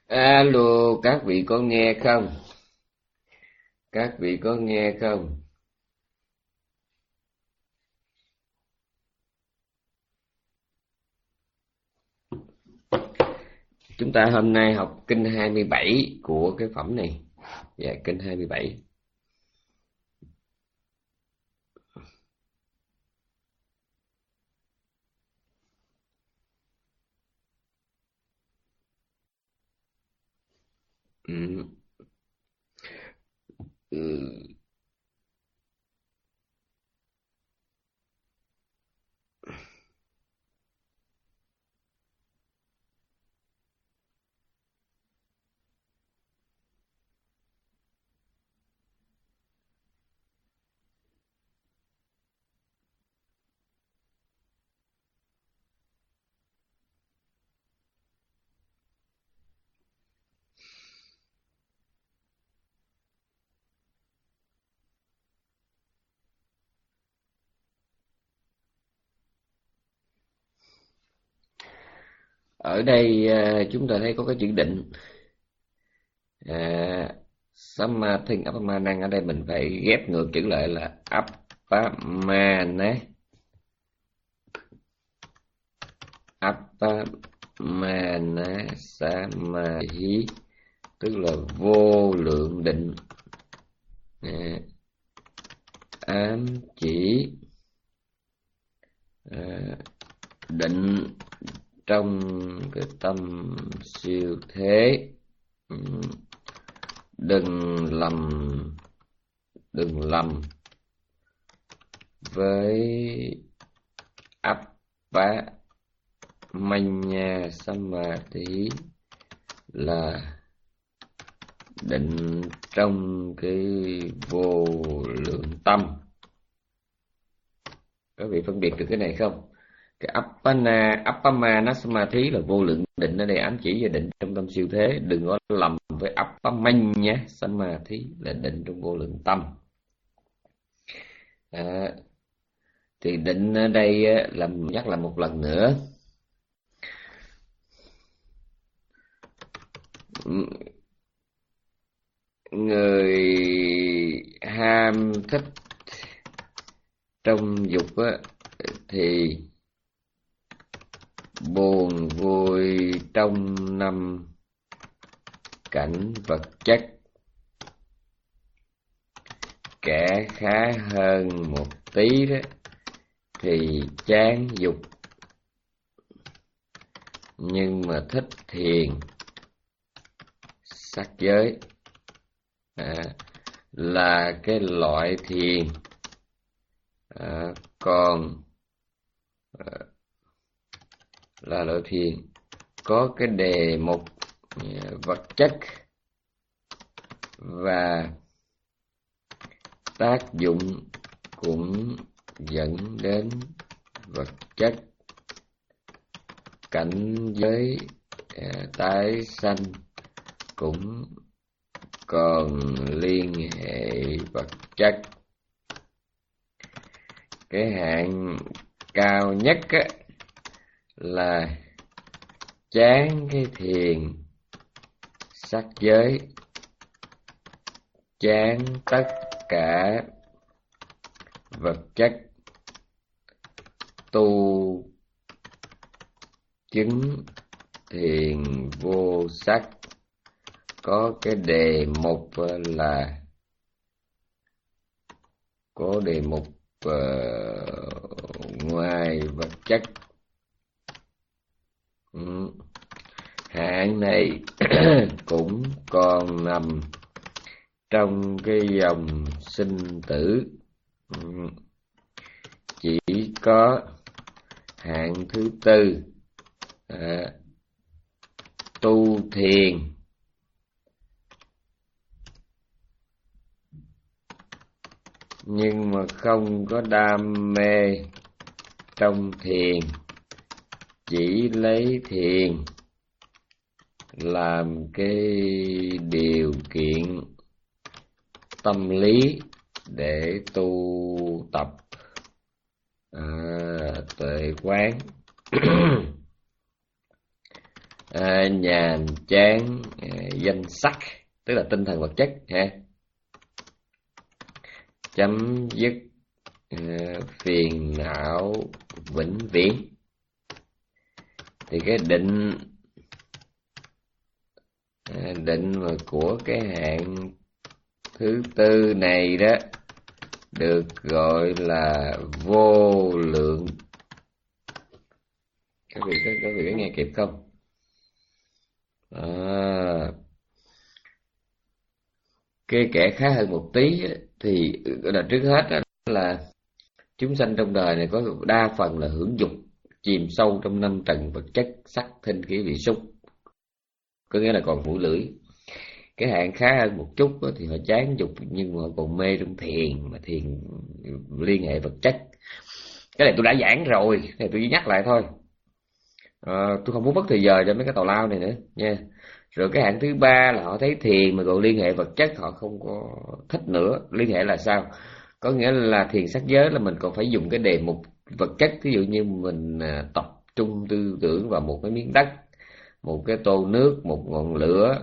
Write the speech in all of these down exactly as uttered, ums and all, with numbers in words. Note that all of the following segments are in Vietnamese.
Alo, các vị có nghe không? Các vị có nghe không? Chúng ta hôm nay học kinh hai mươi bảy của cái phẩm này. Dạ, kinh hai mươi bảy. Ừ. Ừ. Ở đây à, chúng ta thấy có cái chữ định. À, Samadhi Appamanang, ở đây mình phải ghép ngược chữ lại là Appamana. Appamana Samadhi, tức là vô lượng định. À, ám chỉ à, định trong cái tâm siêu thế. Đừng lầm đừng lầm với Appamanya Samadhi là định trong cái vô lượng tâm. Các vị phân biệt được cái này không? Cái Appana, Appamana Samadhi là vô lượng định, ở đây ám chỉ về định trong tâm siêu thế. Đừng có lầm với Appamanya Samadhi là định trong vô lượng tâm. À, thì định ở đây làm nhắc lại một lần nữa. Người ham thích trong dục á, thì buồn vui trong năm cảnh vật chất. Kẻ khá hơn một tí đó thì chán dục, nhưng mà thích thiền sắc giới. À, là cái loại thiền à, còn à, là loại thiền có cái đề mục vật chất và tác dụng cũng dẫn đến vật chất. Cảnh giới à, tái sanh cũng còn liên hệ vật chất. Cái hạng cao nhất á, là chán cái thiền sắc giới, chán tất cả vật chất, tu chứng thiền vô sắc. Có cái đề mục là có đề mục uh, ngoài vật chất. Ừ. Hạng này cũng còn nằm trong cái dòng sinh tử. Ừ. Chỉ có hạng thứ tư à, tu thiền nhưng mà không có đam mê trong thiền, chỉ lấy thiền làm cái điều kiện tâm lý để tu tập à, tuệ quán. À, nhàm chán danh sắc, tức là tinh thần vật chất ha. Chấm dứt uh, phiền não vĩnh viễn. Thì cái định uh, định mà của cái hạng thứ tư này đó được gọi là vô lượng. Các vị có, các vị có nghe kịp không? À, cái kẻ khá hơn một tí thì là trước hết là chúng sanh trong đời này có đa phần là hưởng dục, chìm sâu trong năm trần vật chất, sắc thinh khí vị xúc, có nghĩa là còn mũi lưỡi. Cái hạng khá hơn một chút thì họ chán dục nhưng mà họ còn mê trong thiền, mà thiền liên hệ vật chất. Cái này tôi đã giảng rồi, cái này tôi chỉ nhắc lại thôi. À, tôi không muốn mất thời giờ cho mấy cái tào lao này nữa nha. Rồi cái hạng thứ ba là họ thấy thiền mà còn liên hệ vật chất họ không có thích nữa. Liên hệ là sao? Có nghĩa là thiền sắc giới là mình còn phải dùng cái đề mục vật chất. Ví dụ như mình tập trung tư tưởng vào một cái miếng đất, một cái tô nước, một ngọn lửa,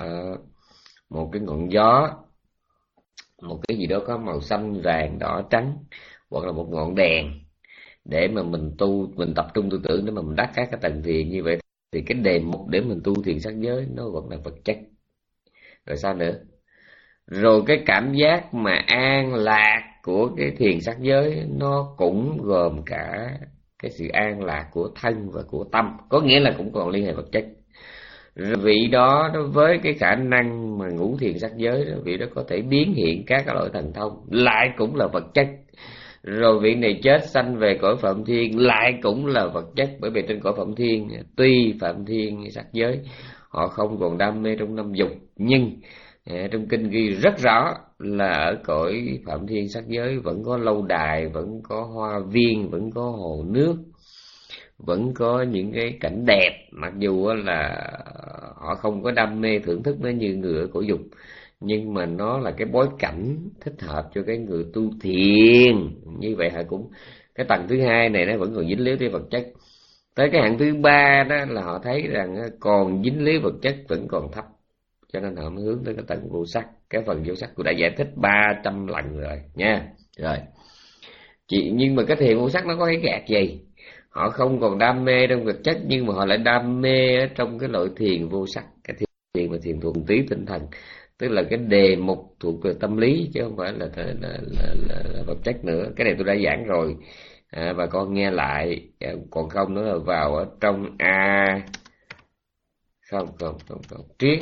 một cái ngọn gió, một cái gì đó có màu xanh, vàng, đỏ, trắng, hoặc là một ngọn đèn, để mà mình tu, mình tập trung tư tưởng để mà mình đắc các cái tầng thiền như vậy. Thì cái đề mục để mình tu thiền sắc giới nó vẫn là vật chất. Rồi sao nữa? Rồi cái cảm giác mà an lạc của cái thiền sắc giới nó cũng gồm cả cái sự an lạc của thân và của tâm, có nghĩa là cũng còn liên hệ vật chất. Rồi vị đó với cái khả năng mà ngũ thiền sắc giới đó, vị đó có thể biến hiện các cái loại thần thông, lại cũng là vật chất. Rồi vị này chết sanh về cõi Phạm Thiên lại cũng là vật chất, bởi vì trên cõi Phạm Thiên tuy Phạm Thiên sắc giới họ không còn đam mê trong năm dục, nhưng à, trong kinh ghi rất rõ là ở cõi Phạm Thiên sắc giới vẫn có lâu đài, vẫn có hoa viên, vẫn có hồ nước, vẫn có những cái cảnh đẹp, mặc dù là họ không có đam mê thưởng thức nó như người ở cõi dục, nhưng mà nó là cái bối cảnh thích hợp cho cái người tu thiền. Như vậy họ cũng cái tầng thứ hai này nó vẫn còn dính líu tới vật chất. Tới cái hạng thứ ba đó là họ thấy rằng còn dính líu vật chất vẫn còn thấp, cho nên họ mới hướng tới cái tầng vô sắc. Cái phần vô sắc tôi đã giải thích ba trăm lần rồi nha. Rồi chỉ nhưng mà cái thiền vô sắc nó có cái gạt gì? Họ không còn đam mê trong vật chất, nhưng mà họ lại đam mê ở trong cái loại thiền vô sắc, cái thiền mà thiền thuần túy tinh thần, tức là cái đề mục thuộc về tâm lý chứ không phải là, là, là, là, là, là vật chất nữa. Cái này tôi đã giảng rồi, à, bà con nghe lại. Còn không nữa là vào ở trong a không không không không triết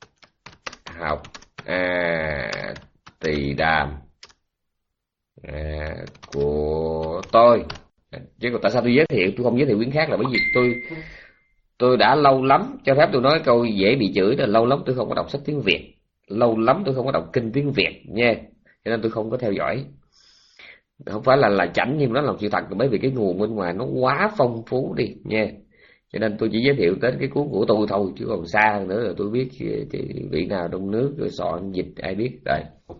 học a tỳ đàm à, của tôi. Chứ còn tại sao tôi giới thiệu, tôi không giới thiệu quyển khác là bởi vì tôi tôi đã lâu lắm, cho phép tôi nói câu dễ bị chửi là lâu lắm tôi không có đọc sách tiếng Việt, lâu lắm tôi không có đọc kinh tiếng Việt nha, cho nên tôi không có theo dõi. Không phải là là chảnh, nhưng nó là sự thật, bởi vì cái nguồn bên ngoài nó quá phong phú đi nha, cho nên tôi chỉ giới thiệu đến cái cuốn của tôi thôi, chứ còn xa hơn nữa là tôi biết vị nào trong nước rồi soạn dịch ai biết. Rồi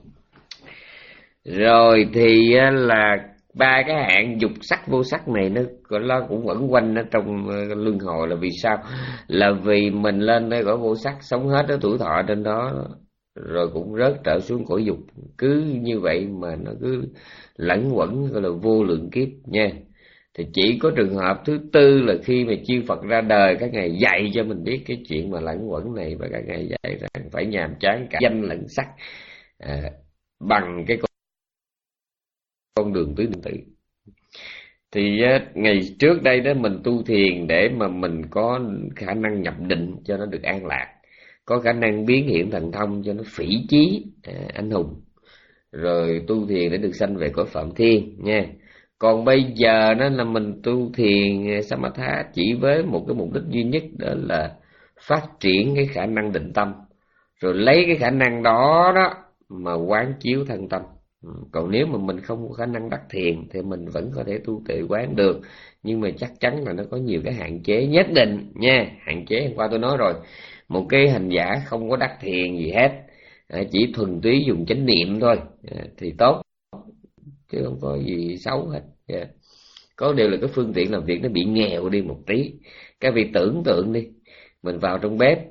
rồi thì là ba cái hạng dục sắc vô sắc này nó nó cũng quẩn quanh ở trong luân hồi. Là vì sao? Là vì mình lên đây cõi vô sắc, sống hết cái tuổi thọ trên đó rồi cũng rớt trở xuống cõi dục, cứ như vậy mà nó cứ lẫn quẩn, gọi là vô lượng kiếp nha. Thì chỉ có trường hợp thứ tư là khi mà chư Phật ra đời, các ngài dạy cho mình biết cái chuyện mà lẫn quẩn này, và các ngài dạy rằng phải nhàm chán cả danh lẫn sắc à, bằng cái con đường tứ niệm tử. Thì ngày trước đây đó mình tu thiền để mà mình có khả năng nhập định cho nó được an lạc, có khả năng biến hiện thần thông cho nó phỉ chí à, anh hùng, rồi tu thiền để được sanh về cõi Phạm Thiên nha. Còn bây giờ đó là mình tu thiền Samatha chỉ với một cái mục đích duy nhất, đó là phát triển cái khả năng định tâm, rồi lấy cái khả năng đó đó mà quán chiếu thân tâm. Còn nếu mà mình không có khả năng đắc thiền thì mình vẫn có thể tu tuệ quán được, nhưng mà chắc chắn là nó có nhiều cái hạn chế nhất định nha. Hạn chế hôm qua tôi nói rồi, một cái hành giả không có đắc thiền gì hết, chỉ thuần túy dùng chánh niệm thôi thì tốt, chứ không có gì xấu hết. Yeah. Có điều là cái phương tiện làm việc nó bị nghèo đi một tí. Các vị tưởng tượng đi, mình vào trong bếp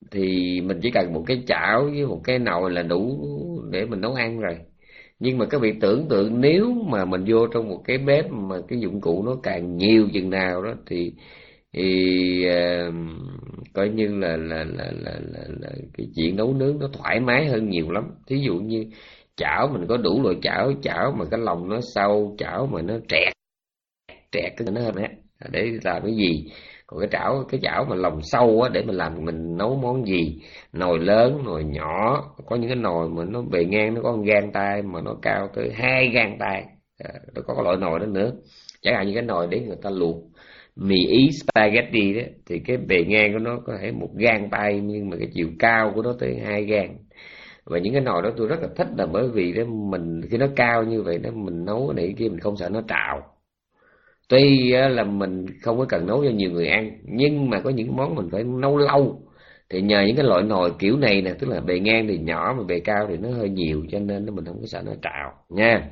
thì mình chỉ cần một cái chảo với một cái nồi là đủ để mình nấu ăn rồi. Nhưng mà các vị tưởng tượng nếu mà mình vô trong một cái bếp mà cái dụng cụ nó càng nhiều chừng nào đó thì thì uh, coi như là là, là là là là cái chuyện nấu nướng nó thoải mái hơn nhiều lắm. Thí dụ như chảo mình có đủ loại chảo, chảo mà cái lòng nó sâu, chảo mà nó trẹt trẹt cái nó hơn á để làm cái gì. Còn cái chảo cái chảo mà lòng sâu á để mình làm mình nấu món gì, nồi lớn nồi nhỏ, có những cái nồi mà nó bề ngang nó có một gang tay mà nó cao tới hai gang tay, à, nó có cái loại nồi đó nữa. Chẳng hạn như cái nồi để người ta luộc mì ý spaghetti đó thì cái bề ngang của nó có thể một gang tay nhưng mà cái chiều cao của nó tới hai gang. Và những cái nồi đó tôi rất là thích là bởi vì đó mình khi nó cao như vậy đó mình nấu cái này kia mình không sợ nó trào. Tuy là mình không có cần nấu cho nhiều người ăn nhưng mà có những món mình phải nấu lâu thì nhờ những cái loại nồi kiểu này nè, tức là bề ngang thì nhỏ mà bề cao thì nó hơi nhiều cho nên mình không có sợ nó trào nha.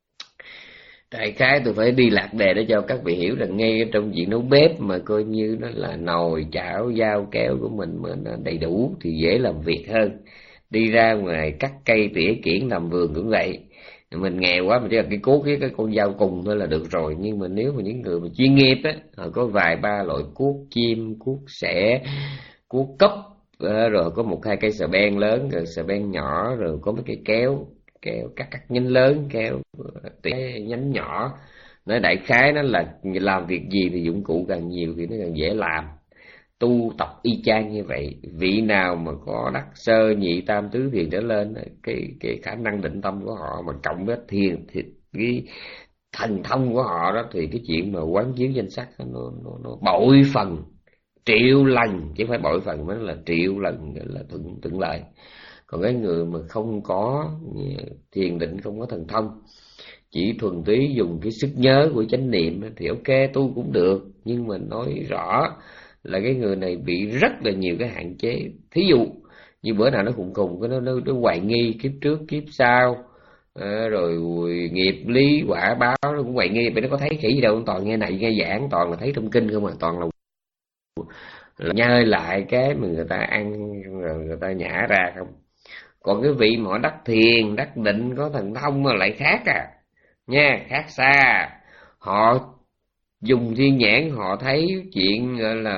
Đại khái tôi phải đi lạc đề để cho các vị hiểu rằng ngay trong chuyện nấu bếp mà coi như nó là nồi chảo dao kéo của mình mà nó đầy đủ thì dễ làm việc hơn. Đi ra ngoài cắt cây tỉa kiển làm vườn cũng vậy. Mình nghèo quá mình chỉ cần cái cuốc với cái con dao cùng thôi là được rồi. Nhưng mà nếu mà những người mà chuyên nghiệp á, họ có vài ba loại cuốc chim, cuốc sẻ, cuốc cốc, rồi có một hai cây sờ beng lớn, rồi sờ beng nhỏ, rồi có mấy cái kéo kéo cắt cắt nhánh lớn, kéo tỉa nhánh nhỏ. Nói đại khái nó là làm việc gì thì dụng cụ càng nhiều thì nó càng dễ làm. Tu tập y chang như vậy. Vị nào mà có đắc sơ nhị tam tứ thiền trở lên, cái cái khả năng định tâm của họ mà cộng với thiền thì cái thần thông của họ đó thì cái chuyện mà quán chiếu danh sắc nó nó nó bội phần triệu lần, chứ không phải bội phần mà nó là triệu lần là thuận thuận lợi. Còn cái người mà không có thiền định, không có thần thông, chỉ thuần túy dùng cái sức nhớ của chánh niệm thì ok tu cũng được, nhưng mà nói rõ là cái người này bị rất là nhiều cái hạn chế. Thí dụ như bữa nào nó khùng khùng cái nó nó, nó hoài nghi kiếp trước kiếp sau, à, rồi nghiệp lý quả báo nó cũng hoài nghi. Bởi nó có thấy khỉ gì đâu, toàn nghe này nghe giảng, toàn là thấy trong kinh không à, toàn là, là nhơi lại cái mà người ta ăn rồi người ta nhả ra không. Còn cái vị mà họ đắc thiền đắc định có thần thông mà lại khác à nha, khác xa. Họ dùng thiên nhãn họ thấy chuyện gọi là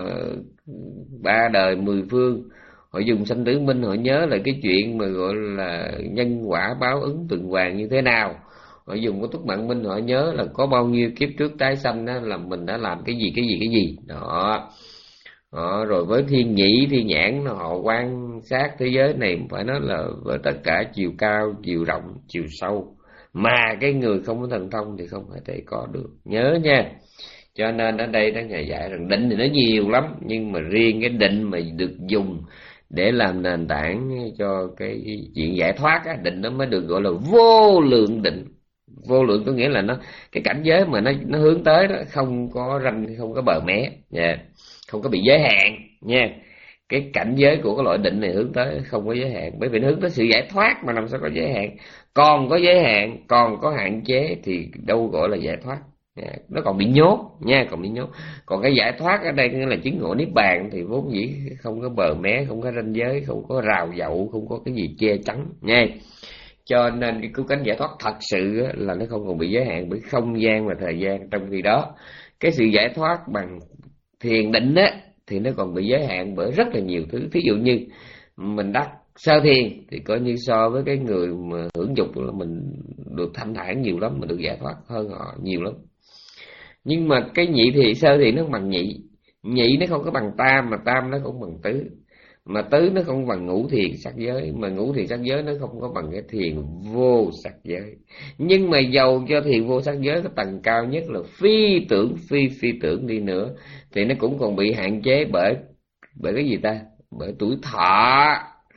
ba đời mười phương, họ dùng sanh tử minh họ nhớ là cái chuyện mà gọi là nhân quả báo ứng tuần hoàn như thế nào, họ dùng cái túc mạng minh họ nhớ là có bao nhiêu kiếp trước tái sanh đó là mình đã làm cái gì cái gì cái gì đó. Đó, rồi với thiên nhĩ thiên nhãn họ quan sát thế giới này phải nói là với tất cả chiều cao chiều rộng chiều sâu, mà cái người không có thần thông thì không thể có được, nhớ nha. Cho nên ở đây đó Ngài dạy rằng định thì nó nhiều lắm, nhưng mà riêng cái định mà được dùng để làm nền tảng cho cái chuyện giải thoát á, định nó mới được gọi là vô lượng định. Vô lượng có nghĩa là nó cái cảnh giới mà nó nó hướng tới đó không có ranh, không có bờ mé, yeah, không có bị giới hạn nha. Cái cảnh giới của cái loại định này hướng tới không có giới hạn, bởi vì nó hướng tới sự giải thoát mà làm sao có giới hạn. Còn có giới hạn, còn có hạn chế thì đâu gọi là giải thoát. Yeah, nó còn bị nhốt nha, còn bị nhốt. Còn cái giải thoát ở đây nghĩa là chứng ngộ niết bàn thì vốn dĩ không có bờ mé, không có ranh giới, không có rào dậu, không có cái gì che chắn nha. Cho nên cái cứu cánh giải thoát thật sự là nó không còn bị giới hạn bởi không gian và thời gian. Trong khi đó cái sự giải thoát bằng thiền định á thì nó còn bị giới hạn bởi rất là nhiều thứ. Ví dụ như mình đắc sơ thiền thì coi như so với cái người mà hưởng dục là mình được thanh thản nhiều lắm, mình được giải thoát hơn họ nhiều lắm. Nhưng mà cái nhị thì sơ thì nó không bằng nhị, nhị nó không có bằng tam, mà tam nó không bằng tứ, mà tứ nó không bằng ngũ thiền sắc giới, mà ngũ thiền sắc giới nó không có bằng cái thiền vô sắc giới. Nhưng mà dầu cho thiền vô sắc giới cái tầng cao nhất là phi tưởng phi phi tưởng đi nữa thì nó cũng còn bị hạn chế bởi bởi cái gì ta? Bởi tuổi thọ.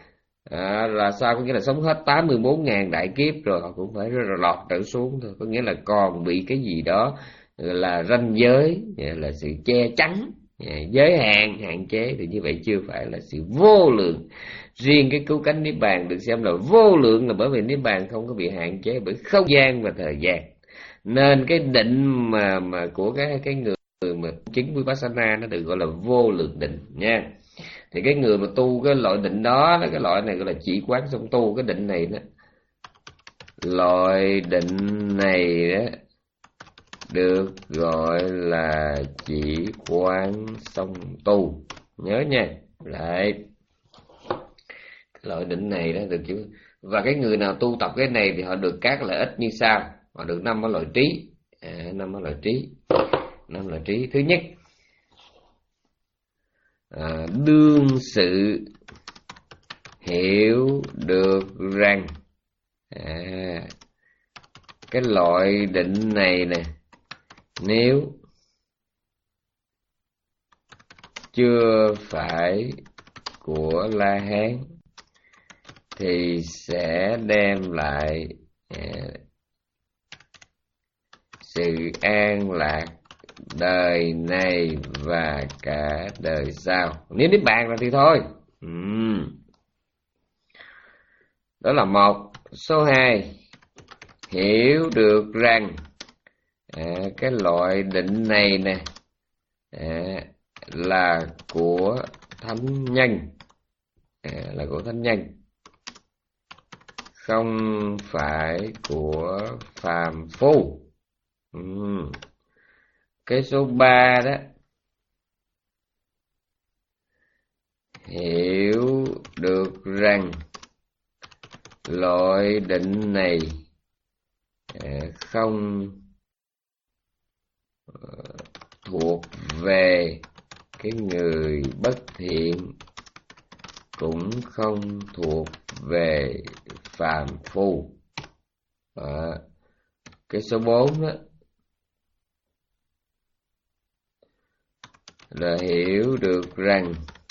À, là sao? Có nghĩa là sống hết tám mươi bốn ngàn đại kiếp rồi họ cũng phải lọt trở xuống thôi. Có nghĩa là còn bị cái gì đó là ranh giới, là sự che chắn, giới hạn, hạn chế. Thì như vậy chưa phải là sự vô lượng. Riêng cái cứu cánh niết bàn được xem là vô lượng là bởi vì niết bàn không có bị hạn chế bởi không gian và thời gian. Nên cái định mà mà của cái cái người mà chứng Vipassana nó được gọi là vô lượng định nha. Thì cái người mà tu cái loại định đó, cái loại này gọi là chỉ quán xong tu cái định này đó, loại định này đó được gọi là chỉ quán xong tu. Nhớ nha. Lại cái loại định này đó được chữ. Và cái người nào tu tập cái này thì họ được các lợi ích như sau. Họ được năm cái loại trí. À, năm cái loại trí. Năm loại trí. Thứ nhất, à, đương sự hiểu được rằng à, cái loại định này nè, nếu chưa phải của La Hán thì sẽ đem lại à, sự an lạc đời này và cả đời sau. Nếu niết bàn rồi thì thôi. uhm. Đó là một. Số hai, hiểu được rằng à, cái loại định này nè à, là của thánh nhân, à, là của thánh nhân, không phải của phàm phu. uhm. Cái số ba đó, hiểu được rằng loại định này không thuộc về cái người bất thiện, cũng không thuộc về phàm phu. Đó. Cái số bốn đó là hiểu được rằng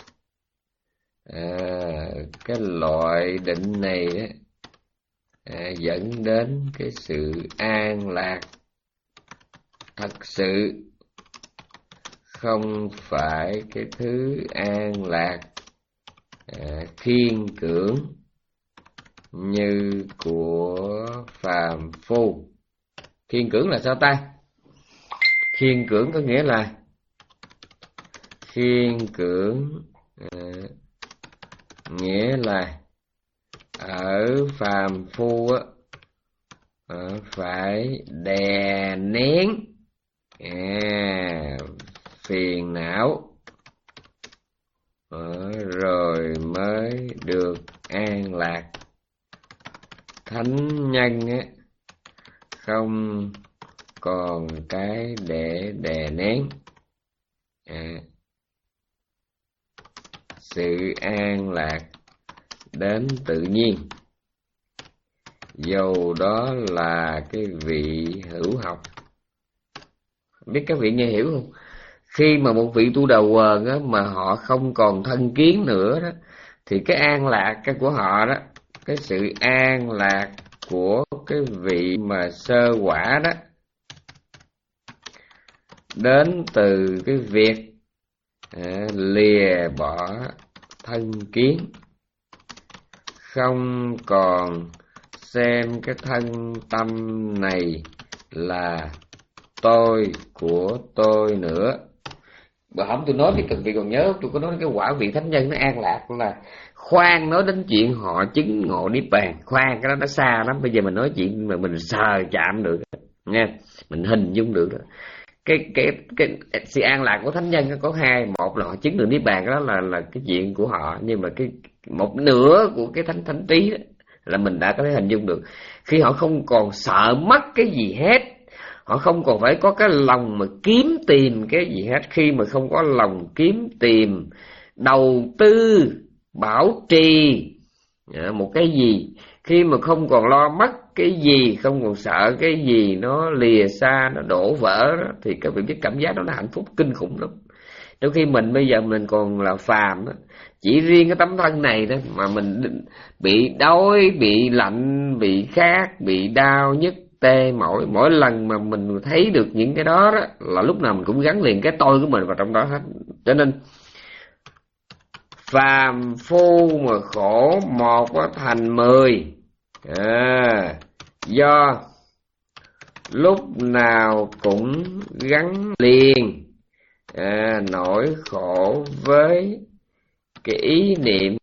à, cái loại định này đó, à, dẫn đến cái sự an lạc thật sự, không phải cái thứ an lạc à, khiên cưỡng như của phàm phu. Khiên cưỡng là sao ta? Khiên cưỡng có nghĩa là khiên cưỡng à, nghĩa là ở phàm phu á, à, phải đè nén à, phiền não à, rồi mới được an lạc. Thánh nhân á, không còn cái để đè nén à, sự an lạc đến tự nhiên, dầu đó là cái vị hữu học. Biết các vị nghe hiểu không? Khi mà một vị tu đầu quần á, mà họ không còn thân kiến nữa đó, thì cái an lạc cái của họ đó, cái sự an lạc của cái vị mà sơ quả đó, đến từ cái việc à, lìa bỏ thân kiến, không còn xem cái thân tâm này là tôi của tôi nữa. Bữa hổm tôi nói thì cần vị còn nhớ, tôi có nói cái quả vị thánh nhân nó an lạc là khoan nói đến chuyện họ chứng ngộ niết bàn, khoan cái đó nó xa lắm. Bây giờ mình nói chuyện mà mình sờ chạm được nha, mình hình dung được đó. Cái cái cái sự an lạc của thánh nhân nó có hai, một là họ chứng được niết bàn, cái đó là là cái chuyện của họ, nhưng mà cái một nửa của cái thánh thánh trí đó là mình đã có thể hình dung được. Khi họ không còn sợ mất cái gì hết, họ không còn phải có cái lòng mà kiếm tìm cái gì hết. Khi mà không có lòng kiếm tìm, đầu tư, bảo trì một cái gì, khi mà không còn lo mất cái gì, không còn sợ cái gì nó lìa xa, nó đổ vỡ đó, thì các vị biết cảm giác đó là hạnh phúc kinh khủng lắm. Trong khi mình bây giờ mình còn là phàm đó, chỉ riêng cái tấm thân này đó mà mình bị đói, bị lạnh, bị khát, bị đau nhức, tê mỏi, mỗi lần mà mình thấy được những cái đó, đó là lúc nào mình cũng gắn liền cái tôi của mình vào trong đó hết. Cho nên phàm phu mà khổ một thành mười à, do lúc nào cũng gắn liền à, nỗi khổ với cái ý niệm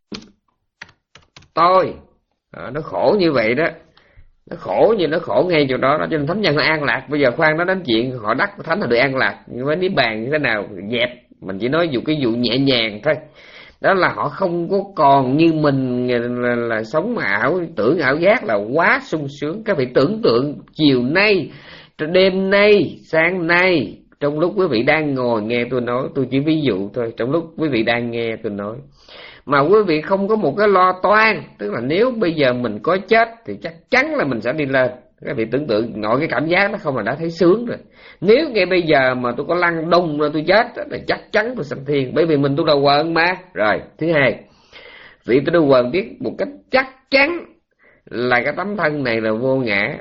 tôi. À, nó khổ như vậy đó, nó khổ như nó khổ ngay chỗ đó, đó cho nên thánh nhân họ an lạc. Bây giờ khoan nói đến chuyện họ đắc thánh là được an lạc, nhưng với niết bàn như thế nào dẹp, mình chỉ nói dụ cái vụ nhẹ nhàng thôi. Đó là họ không có còn như mình là, là sống ảo tưởng ảo giác là quá sung sướng. Các vị tưởng tượng chiều nay, đêm nay, sáng nay, trong lúc quý vị đang ngồi nghe tôi nói, tôi chỉ ví dụ thôi, trong lúc quý vị đang nghe tôi nói mà quý vị không có một cái lo toan, tức là nếu bây giờ mình có chết thì chắc chắn là mình sẽ đi lên. Các vị tưởng tượng nội cái cảm giác đó không là đã thấy sướng rồi. Nếu ngay bây giờ mà tôi có lăn đùng rồi tôi chết thì chắc chắn tôi sanh thiên, bởi vì mình tu đầu quần mà. Rồi thứ hai, vị tu đầu quần biết một cách chắc chắn là cái tấm thân này là vô ngã.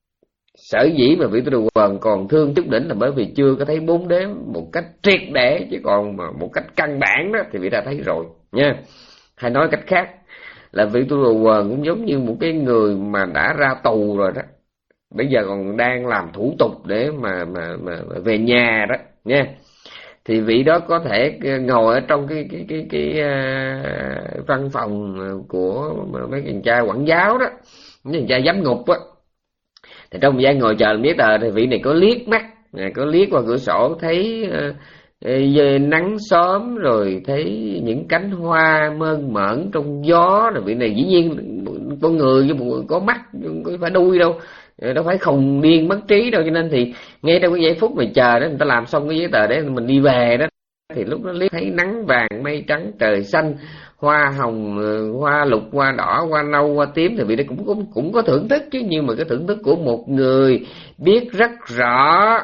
Sở dĩ mà vị tu đầu quần còn thương chút đỉnh là bởi vì chưa có thấy bốn đếm một cách triệt để, chứ còn mà một cách căn bản đó thì vị đã thấy rồi nha. Hay nói cách khác là vị tu đầu quần cũng giống như một cái người mà đã ra tù rồi đó, bây giờ còn đang làm thủ tục để mà mà mà, mà về nhà đó nha. Thì vị đó có thể ngồi ở trong cái cái cái cái, cái uh, văn phòng của mấy thằng cha quản giáo đó, mấy thằng cha giám ngục á. Thì trong thời gian ngồi chờ làm giấy tờ thì vị này có liếc mắt, có liếc qua cửa sổ thấy uh, nắng sớm, rồi thấy những cánh hoa mơn mởn trong gió. Rồi vị này dĩ nhiên con người có mắt có phải đuôi đâu, đâu phải khùng điên mất trí đâu, cho nên thì ngay trong cái giây phút mà chờ đó người ta làm xong cái giấy tờ để mình đi về đó, thì lúc đó liếc thấy nắng vàng mây trắng trời xanh, hoa hồng, hoa lục, hoa đỏ, hoa nâu, hoa tím, thì vị đó cũng cũng cũng có thưởng thức chứ. Nhưng mà cái thưởng thức của một người biết rất rõ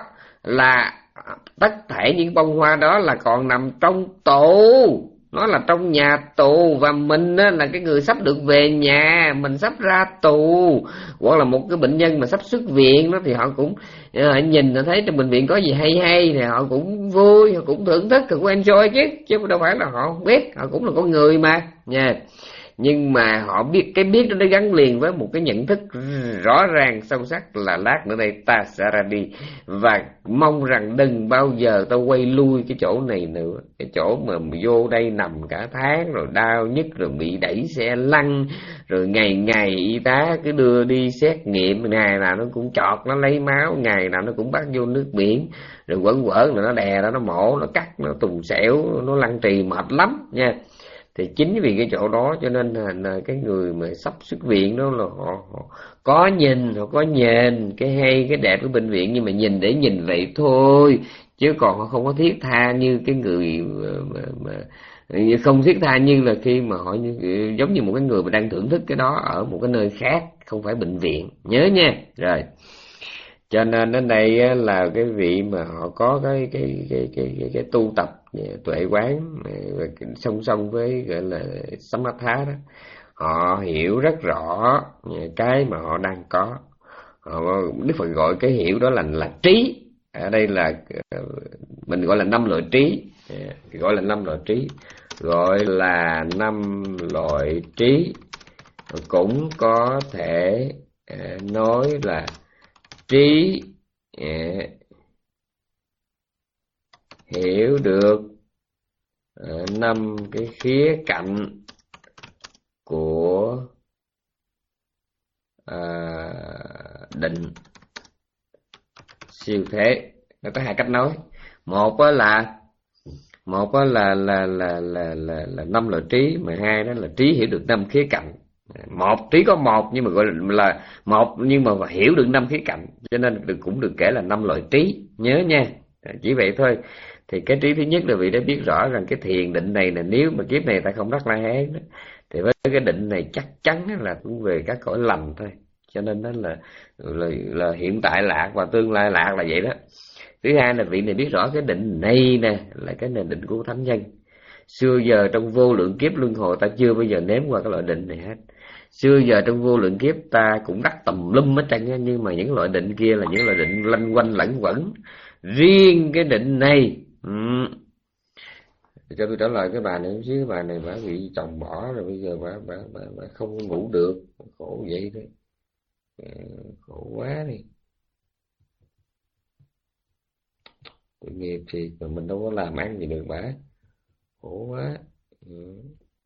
là tất thể những bông hoa đó là còn nằm trong tù, nó là trong nhà tù, và mình á, là cái người sắp được về nhà, mình sắp ra tù. Hoặc là một cái bệnh nhân mà sắp xuất viện đó, thì họ cũng họ nhìn họ thấy trong bệnh viện có gì hay hay thì họ cũng vui, họ cũng thưởng thức, họ cũng enjoy chứ, chứ đâu phải là họ không biết, họ cũng là con người mà nha. Nhưng mà họ biết cái biết đó nó gắn liền với một cái nhận thức rõ ràng sâu sắc là lát nữa đây ta sẽ ra đi, và mong rằng đừng bao giờ tao quay lui cái chỗ này nữa. Cái chỗ mà vô đây nằm cả tháng rồi đau nhức, rồi bị đẩy xe lăn, rồi ngày ngày y tá cứ đưa đi xét nghiệm, ngày nào nó cũng chọt nó lấy máu, ngày nào nó cũng bắt vô nước biển, rồi quẩn quẩn rồi nó đè nó, nó mổ, nó cắt, nó tùng xẻo, nó lăn trì mệt lắm nha. Thì chính vì cái chỗ đó cho nên là, là cái người mà sắp xuất viện đó là họ, họ có nhìn, họ có nhìn cái hay cái đẹp của bệnh viện, nhưng mà nhìn để nhìn vậy thôi, chứ còn họ không có thiết tha như cái người mà, mà, mà không thiết tha như là khi mà họ như, giống như một cái người mà đang thưởng thức cái đó ở một cái nơi khác, không phải bệnh viện, nhớ nha. Rồi cho nên đến đây là cái vị mà họ có cái cái cái cái cái, cái tu tập tuệ quán song song với gọi là samatha đó, họ hiểu rất rõ cái mà họ đang có. Họ, Đức Phật gọi cái hiểu đó là là trí. Ở đây là mình gọi là năm loại trí, gọi là năm loại trí, gọi là năm loại trí, cũng có thể nói là trí hiểu được năm cái khía cạnh của à, định siêu thế. Nó có hai cách nói. Một á là một á là là là là là là năm loại trí, mà hai đó là trí hiểu được năm khía cạnh. Một trí có một nhưng mà gọi là, là một nhưng mà hiểu được năm khía cạnh, cho nên được cũng được kể là năm loại trí, nhớ nha. Chỉ vậy thôi. Thì cái trí thứ nhất là vị đã biết rõ rằng cái thiền định này là nếu mà kiếp này ta không đắc La Hán đó, thì với cái định này chắc chắn là cũng về các cõi lành thôi. Cho nên đó là, là là hiện tại lạc và tương lai lạc là vậy đó. Thứ hai là vị này biết rõ cái định này nè là cái nền định của thánh nhân. Xưa giờ trong vô lượng kiếp luân hồi ta chưa bao giờ nếm qua cái loại định này hết. Xưa giờ trong vô lượng kiếp ta cũng đắc tùm lum hết trơn, nhưng mà những loại định kia là những loại định lanh quanh lẫn quẩn. Riêng cái định này, ừ. Cho tôi trả lời cái bà này chứ, bà này bà bị chồng bỏ rồi, bây giờ bà, bà, bà, bà không ngủ được, khổ vậy đấy, khổ quá đi. Tội nghiệp thì mình đâu có làm ăn gì được bà, khổ quá. Ừ.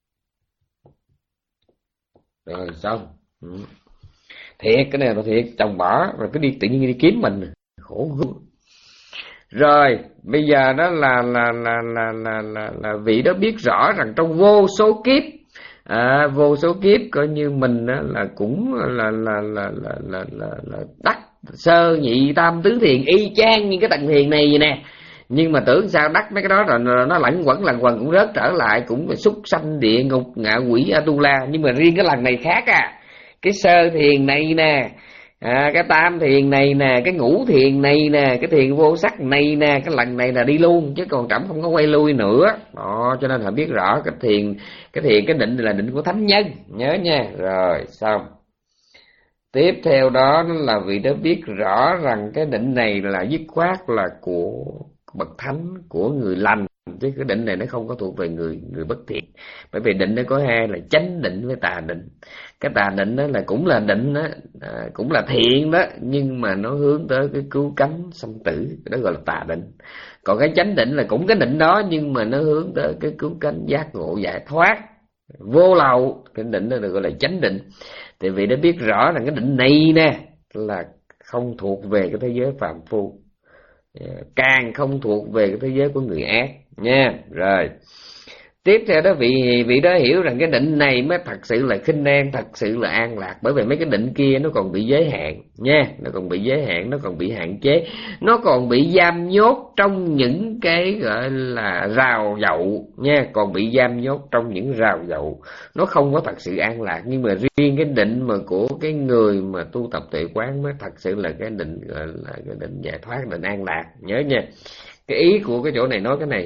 Rồi xong. Ừ. Thiệt, cái này là thiệt, chồng bỏ rồi cứ đi tự nhiên đi kiếm mình, khổ gu. Rồi bây giờ đó là là là là là là, là vị đó biết rõ rằng trong vô số kiếp, à, vô số kiếp coi như mình đó là cũng là là là là là là, là, là đắc sơ nhị tam tứ thiền y chang như cái tầng thiền này vậy nè. Nhưng mà tưởng sao đắc mấy cái đó rồi nó lẳng quẩn lẳng quẩn cũng rớt trở lại, cũng súc sanh địa ngục ngạ quỷ Atula. Nhưng mà riêng cái lần này khác à, cái sơ thiền này nè, à, cái tam thiền này nè, cái ngũ thiền này nè, cái thiền vô sắc này nè, cái lần này là đi luôn chứ còn trẫm không có quay lui nữa đó. Cho nên là biết rõ cái thiền, cái thiền cái định là định của thánh nhân, nhớ nha. Rồi xong. Tiếp theo đó là vị đó biết rõ rằng cái định này là dứt khoát là của bậc thánh, của người lành, chứ cái định này nó không có thuộc về người người bất thiện. Bởi vì định nó có hai là chánh định với tà định. Cái tà định đó là cũng là định đó, à, cũng là thiện đó, nhưng mà nó hướng tới cái cứu cánh sanh tử, đó gọi là tà định. Còn cái chánh định là cũng cái định đó, nhưng mà nó hướng tới cái cứu cánh giác ngộ giải thoát vô lậu, cái định đó được gọi là chánh định. Thì vì đã biết rõ rằng cái định này nè là không thuộc về cái thế giới phàm phu, càng không thuộc về cái thế giới của người ác nha. Rồi tiếp theo đó vị vị đó hiểu rằng cái định này mới thật sự là khinh an, thật sự là an lạc. Bởi vì mấy cái định kia nó còn bị giới hạn nha, nó còn bị giới hạn, nó còn bị hạn chế, nó còn bị giam nhốt trong những cái gọi là rào dậu nha, còn bị giam nhốt trong những rào dậu, nó không có thật sự an lạc. Nhưng mà riêng cái định mà của cái người mà tu tập tuệ quán mới thật sự là cái định gọi là cái định giải thoát, định an lạc, nhớ nha. Cái ý của cái chỗ này nói cái này: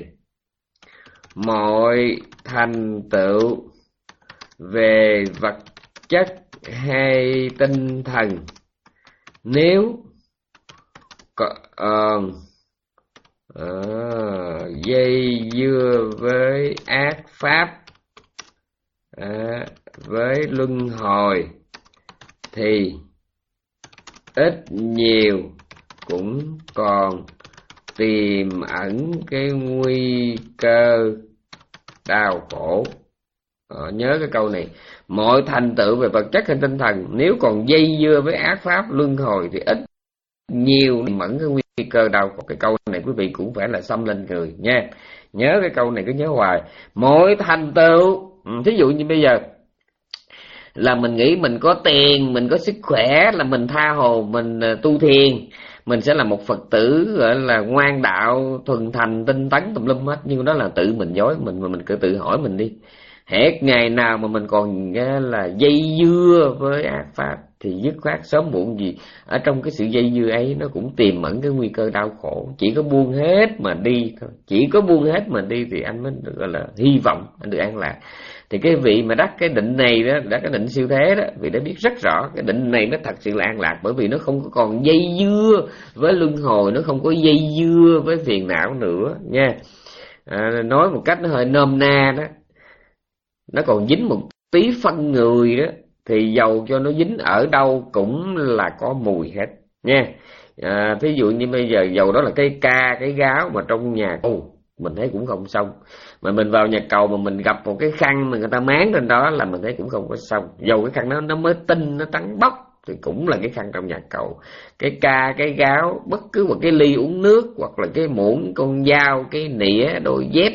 mọi thành tựu về vật chất hay tinh thần nếu có, uh, uh, dây dưa với ác pháp, uh, với luân hồi thì ít nhiều cũng còn tiềm ẩn cái nguy cơ đau khổ. Ờ, nhớ cái câu này: mọi thành tựu về vật chất hay tinh thần nếu còn dây dưa với ác pháp luân hồi thì ít nhiều tiềm ẩn cái nguy cơ đau khổ. Cái câu này quý vị cũng phải là xông lên người nha, nhớ cái câu này cứ nhớ hoài. Mọi thành tựu, thí dụ như bây giờ là mình nghĩ mình có tiền, mình có sức khỏe, là mình tha hồ mình tu thiền, mình sẽ là một Phật tử gọi là ngoan đạo, thuần thành, tinh tấn tùm lum hết. Nhưng đó là tự mình dối mình, mà mình cứ tự hỏi mình đi, hễ ngày nào mà mình còn là dây dưa với ác pháp thì dứt khoát sớm muộn gì ở trong cái sự dây dưa ấy nó cũng tiềm ẩn cái nguy cơ đau khổ. Chỉ có buông hết mà đi thôi, chỉ có buông hết mà đi thì anh mới được gọi là hy vọng anh được an lạc. Thì cái vị mà đắc cái định này đó, đắc cái định siêu thế đó, vị đã biết rất rõ cái định này nó thật sự là an lạc. Bởi vì nó không có còn dây dưa với luân hồi, nó không có dây dưa với phiền não nữa nha. À, nói một cách nó hơi nôm na đó, nó còn dính một tí phân người đó thì dầu cho nó dính ở đâu cũng là có mùi hết nha. À, thí dụ như bây giờ dầu đó là cái ca, cái gáo mà trong nhà cầu mình thấy cũng không xong, mà mình vào nhà cầu mà mình gặp một cái khăn mà người ta máng trên đó là mình thấy cũng không có xong. Dầu cái khăn đó nó mới tinh, nó trắng bóc thì cũng là cái khăn trong nhà cầu. Cái ca, cái gáo, bất cứ một cái ly uống nước, hoặc là cái muỗng, con dao, cái nĩa, đôi dép,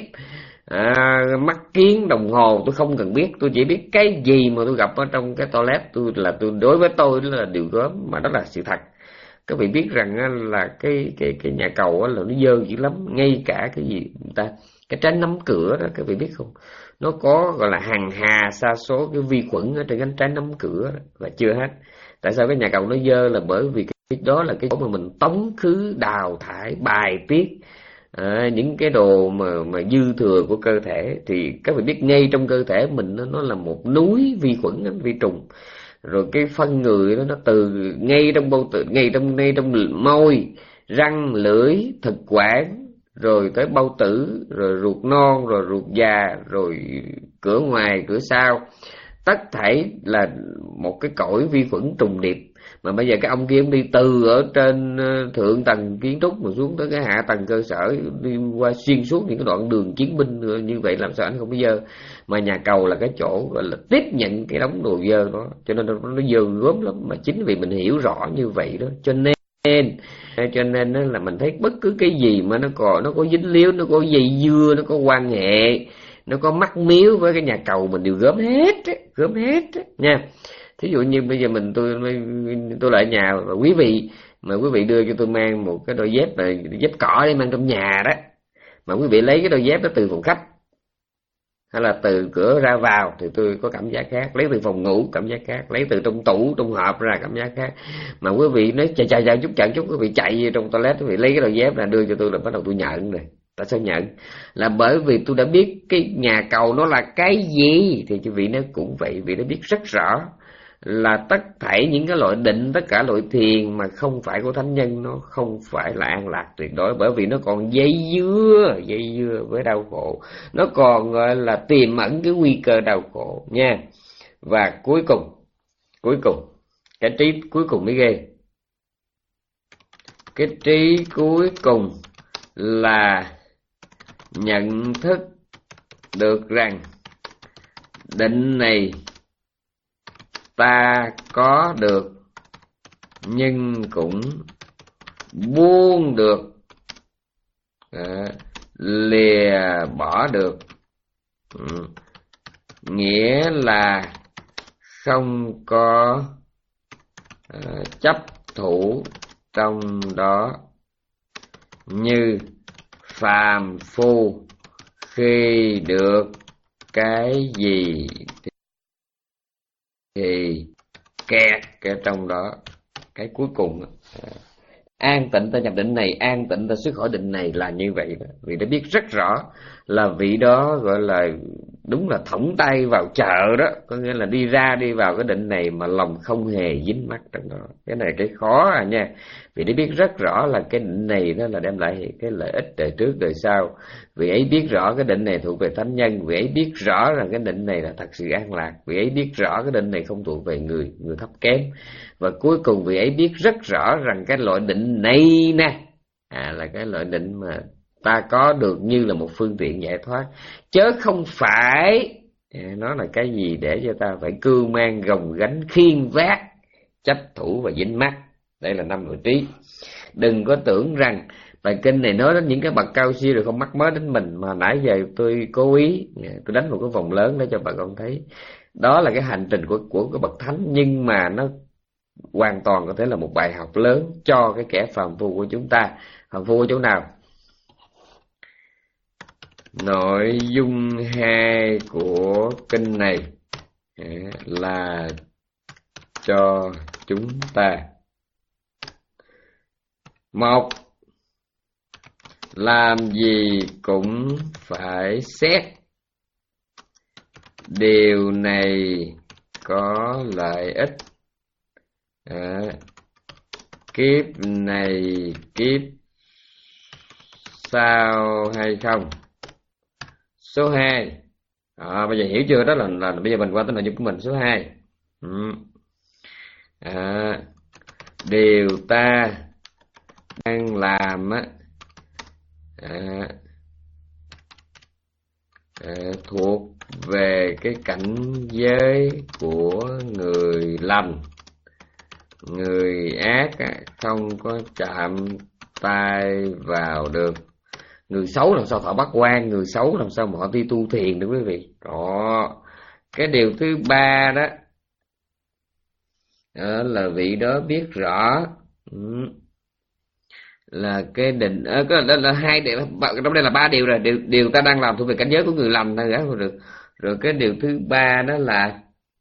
à, mắt kiến, đồng hồ, tôi không cần biết. Tôi chỉ biết cái gì mà tôi gặp ở trong cái toilet tôi là tôi, đối với tôi là điều gớm, mà đó là sự thật. Các vị biết rằng là cái cái cái nhà cầu là nó dơ dữ lắm. Ngay cả cái gì người ta, cái trái nắm cửa đó, các vị biết không, nó có gọi là hàng hà sa số cái vi khuẩn ở trên cái trái nắm cửa đó, và chưa hết. Tại sao cái nhà cầu nó dơ? Là bởi vì cái đó là cái chỗ mà mình tống khứ, đào thải, bài tiết à, những cái đồ mà mà dư thừa của cơ thể. Thì các vị biết ngay trong cơ thể mình nó, nó là một núi vi khuẩn, vi trùng. Rồi cái phân người đó nó từ ngay trong bầu tử, ngay trong ngay trong môi, răng, lưỡi, thực quản, rồi tới bao tử, rồi ruột non, rồi ruột già, rồi cửa ngoài, cửa sau. Tất thảy là một cái cõi vi khuẩn trùng điệp, mà bây giờ cái ông kia ông đi từ ở trên thượng tầng kiến trúc mà xuống tới cái hạ tầng cơ sở, đi qua xuyên suốt những cái đoạn đường chiến binh như vậy, làm sao anh không biết dơ? Mà nhà cầu là cái chỗ gọi là tiếp nhận cái đống đồ dơ đó, cho nên nó, nó dơ gớm lắm. Mà chính vì mình hiểu rõ như vậy đó, cho nên cho nên là mình thấy bất cứ cái gì mà nó còn nó có dính líu, nó có dây dưa, nó có quan hệ, nó có mắc miếu với cái nhà cầu, mình đều gớm hết á, gớm hết á nha. Thí dụ như bây giờ mình tôi tôi lại nhà và quý vị mà quý vị đưa cho tôi mang một cái đôi dép là dép cỏ để mang trong nhà đó, mà quý vị lấy cái đôi dép đó từ phòng khách hay là từ cửa ra vào thì tôi có cảm giác khác, lấy từ phòng ngủ cảm giác khác, lấy từ trong tủ trong hộp ra cảm giác khác. Mà quý vị nói chạy chạy chạy chút chạy chút quý vị chạy vô trong toilet, quý vị lấy cái đôi dép ra đưa cho tôi là bắt đầu tôi nhận rồi. Tại sao nhận? Là bởi vì tôi đã biết cái nhà cầu nó là cái gì. Thì quý vị nó cũng vậy, vị đã biết rất rõ là tất thảy những cái loại định, tất cả loại thiền mà không phải của thánh nhân, nó không phải là an lạc tuyệt đối, bởi vì nó còn dây dưa dây dưa với đau khổ, nó còn gọi là tiềm ẩn cái nguy cơ đau khổ nha. Và cuối cùng cuối cùng cái trí cuối cùng mới ghê. Cái trí cuối cùng là nhận thức được rằng định này ta có được nhưng cũng buông được, à, lìa bỏ được. Ừ. Nghĩa là không có à, chấp thủ trong đó, như phàm phu khi được cái gì thì kẹt cái trong đó. Cái cuối cùng an tịnh ta nhập định này, an tịnh ta xuất khỏi định này là như vậy đó. Vì đã biết rất rõ là vị đó gọi là đúng là thõng tay vào chợ đó, có nghĩa là đi ra đi vào cái định này mà lòng không hề dính mắc trong đó. Cái này cái khó à nha. Vì đã biết rất rõ là cái định này nó là đem lại cái lợi ích đời trước đời sau. Vì ấy biết rõ cái định này thuộc về thánh nhân, vì ấy biết rõ rằng cái định này là thật sự an lạc, vì ấy biết rõ cái định này không thuộc về người người thấp kém. Và cuối cùng vì ấy biết rất rõ rằng cái loại định này nè, à, là cái loại định mà ta có được như là một phương tiện giải thoát, chớ không phải à, nó là cái gì để cho ta phải cưu mang gồng gánh khiên vác, chấp thủ và dính mắc. Đây là năm nội trí. Đừng có tưởng rằng bài kinh này nói đến những cái bậc cao siêu rồi không mắc mớ đến mình, mà nãy giờ tôi cố ý tôi đánh một cái vòng lớn để cho bà con thấy đó là cái hành trình của của cái bậc thánh, nhưng mà nó hoàn toàn có thể là một bài học lớn cho cái kẻ phàm phu của chúng ta. Phàm phu ở chỗ nào? Nội dung hai của kinh này là cho chúng ta: một, làm gì cũng phải xét điều này có lợi ích à, kiếp này kiếp sau hay không. Số hai, à, bây giờ hiểu chưa? Đó là, là bây giờ mình qua tới nội dung của mình. Số hai, ừ. à, điều ta đang làm á, à, à, thuộc về cái cảnh giới của người lành. Người ác á, không có chạm tay vào được. Người xấu làm sao họ bắt quan, người xấu làm sao mà họ đi tu thiền được quý vị. Đó. Cái điều thứ ba đó, đó là vị đó biết rõ ừ, là cái định à, đó, đó là hai điều, trong đây là ba điều rồi. Điều, điều ta đang làm thuộc về cảnh giới của người lành thôi đó được. Rồi cái điều thứ ba đó là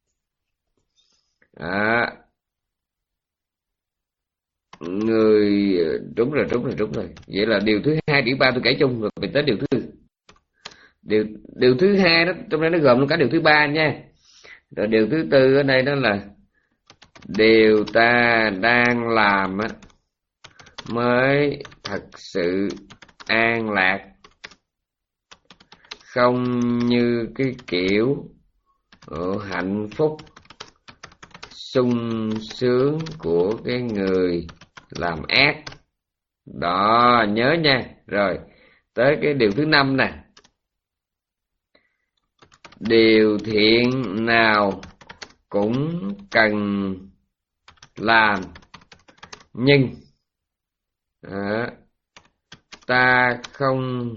à, người đúng rồi đúng rồi đúng rồi vậy là điều thứ hai, điều ba tôi kể chung rồi mình tới điều thứ điều điều thứ hai đó, trong đây nó gồm luôn cả điều thứ ba nha. Rồi điều thứ tư ở đây đó là điều ta đang làm á mới thật sự an lạc, không như cái kiểu hạnh phúc sung sướng của cái người làm ác. Đó, nhớ nha. Rồi, tới cái điều thứ năm nè. Điều thiện nào cũng cần làm, nhưng à, ta không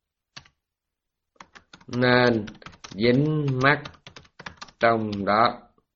nên dính mắc trong đó.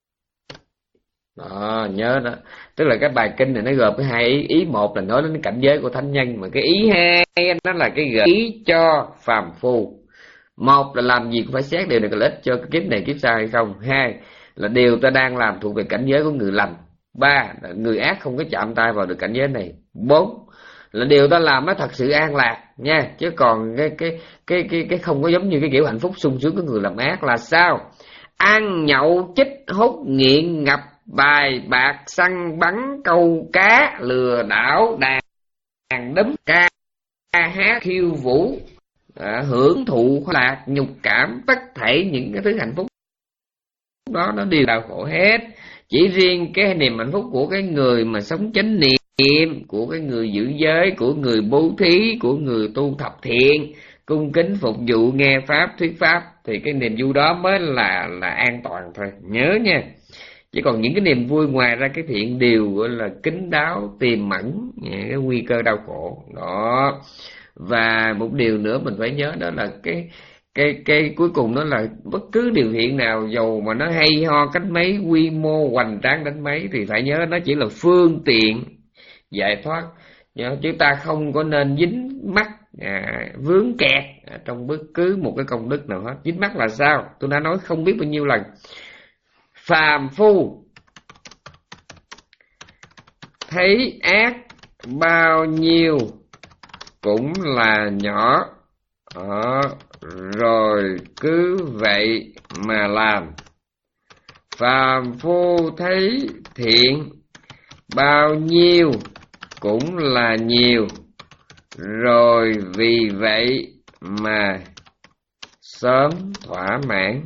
Đó, nhớ đó. Tức là cái bài kinh này nó gồm cái hai ý. Ý một là nói đến cảnh giới của thánh nhân, mà cái ý hai nó là cái gợi ý cho phàm phu. Một là làm gì cũng phải xét điều này có lợi ích cho cái kiếp này kiếp sau hay không. Hai là điều ta đang làm thuộc về cảnh giới của người lành. Ba là người ác không có chạm tay vào được cảnh giới này. Bốn là điều ta làm nó thật sự an lạc nha, chứ còn cái cái cái cái cái không có giống như cái kiểu hạnh phúc sung sướng của người làm ác là sao? Ăn nhậu chích hút nghiện ngập, bài bạc săn bắn câu cá, lừa đảo đàn đúm, ca hát khiêu vũ, à, hưởng thụ khoái lạc, nhục cảm, tất thảy những cái thứ hạnh phúc đó nó đều đau khổ hết. Chỉ riêng cái niềm hạnh phúc của cái người mà sống chánh niệm, của cái người giữ giới, của người bố thí, của người tu thập thiện, cung kính phục vụ nghe pháp thuyết pháp, thì cái niềm vui đó mới là là an toàn thôi, nhớ nha. Chứ còn những cái niềm vui ngoài ra cái thiện đều gọi là kín đáo, tiềm ẩn cái nguy cơ đau khổ đó. Và một điều nữa mình phải nhớ đó là cái cái cái cuối cùng đó là bất cứ điều thiện nào dầu mà nó hay ho cách mấy, quy mô hoành tráng đến mấy, thì phải nhớ nó chỉ là phương tiện giải thoát, chứ ta không có nên dính mắc à, vướng kẹt à, trong bất cứ một cái công đức nào hết. Dính mắc là sao? Tôi đã nói không biết bao nhiêu lần. Phàm phu thấy ác bao nhiêu cũng là nhỏ, đó, rồi cứ vậy mà làm. Phàm phu thấy thiện bao nhiêu cũng là nhiều, rồi vì vậy mà sớm thỏa mãn,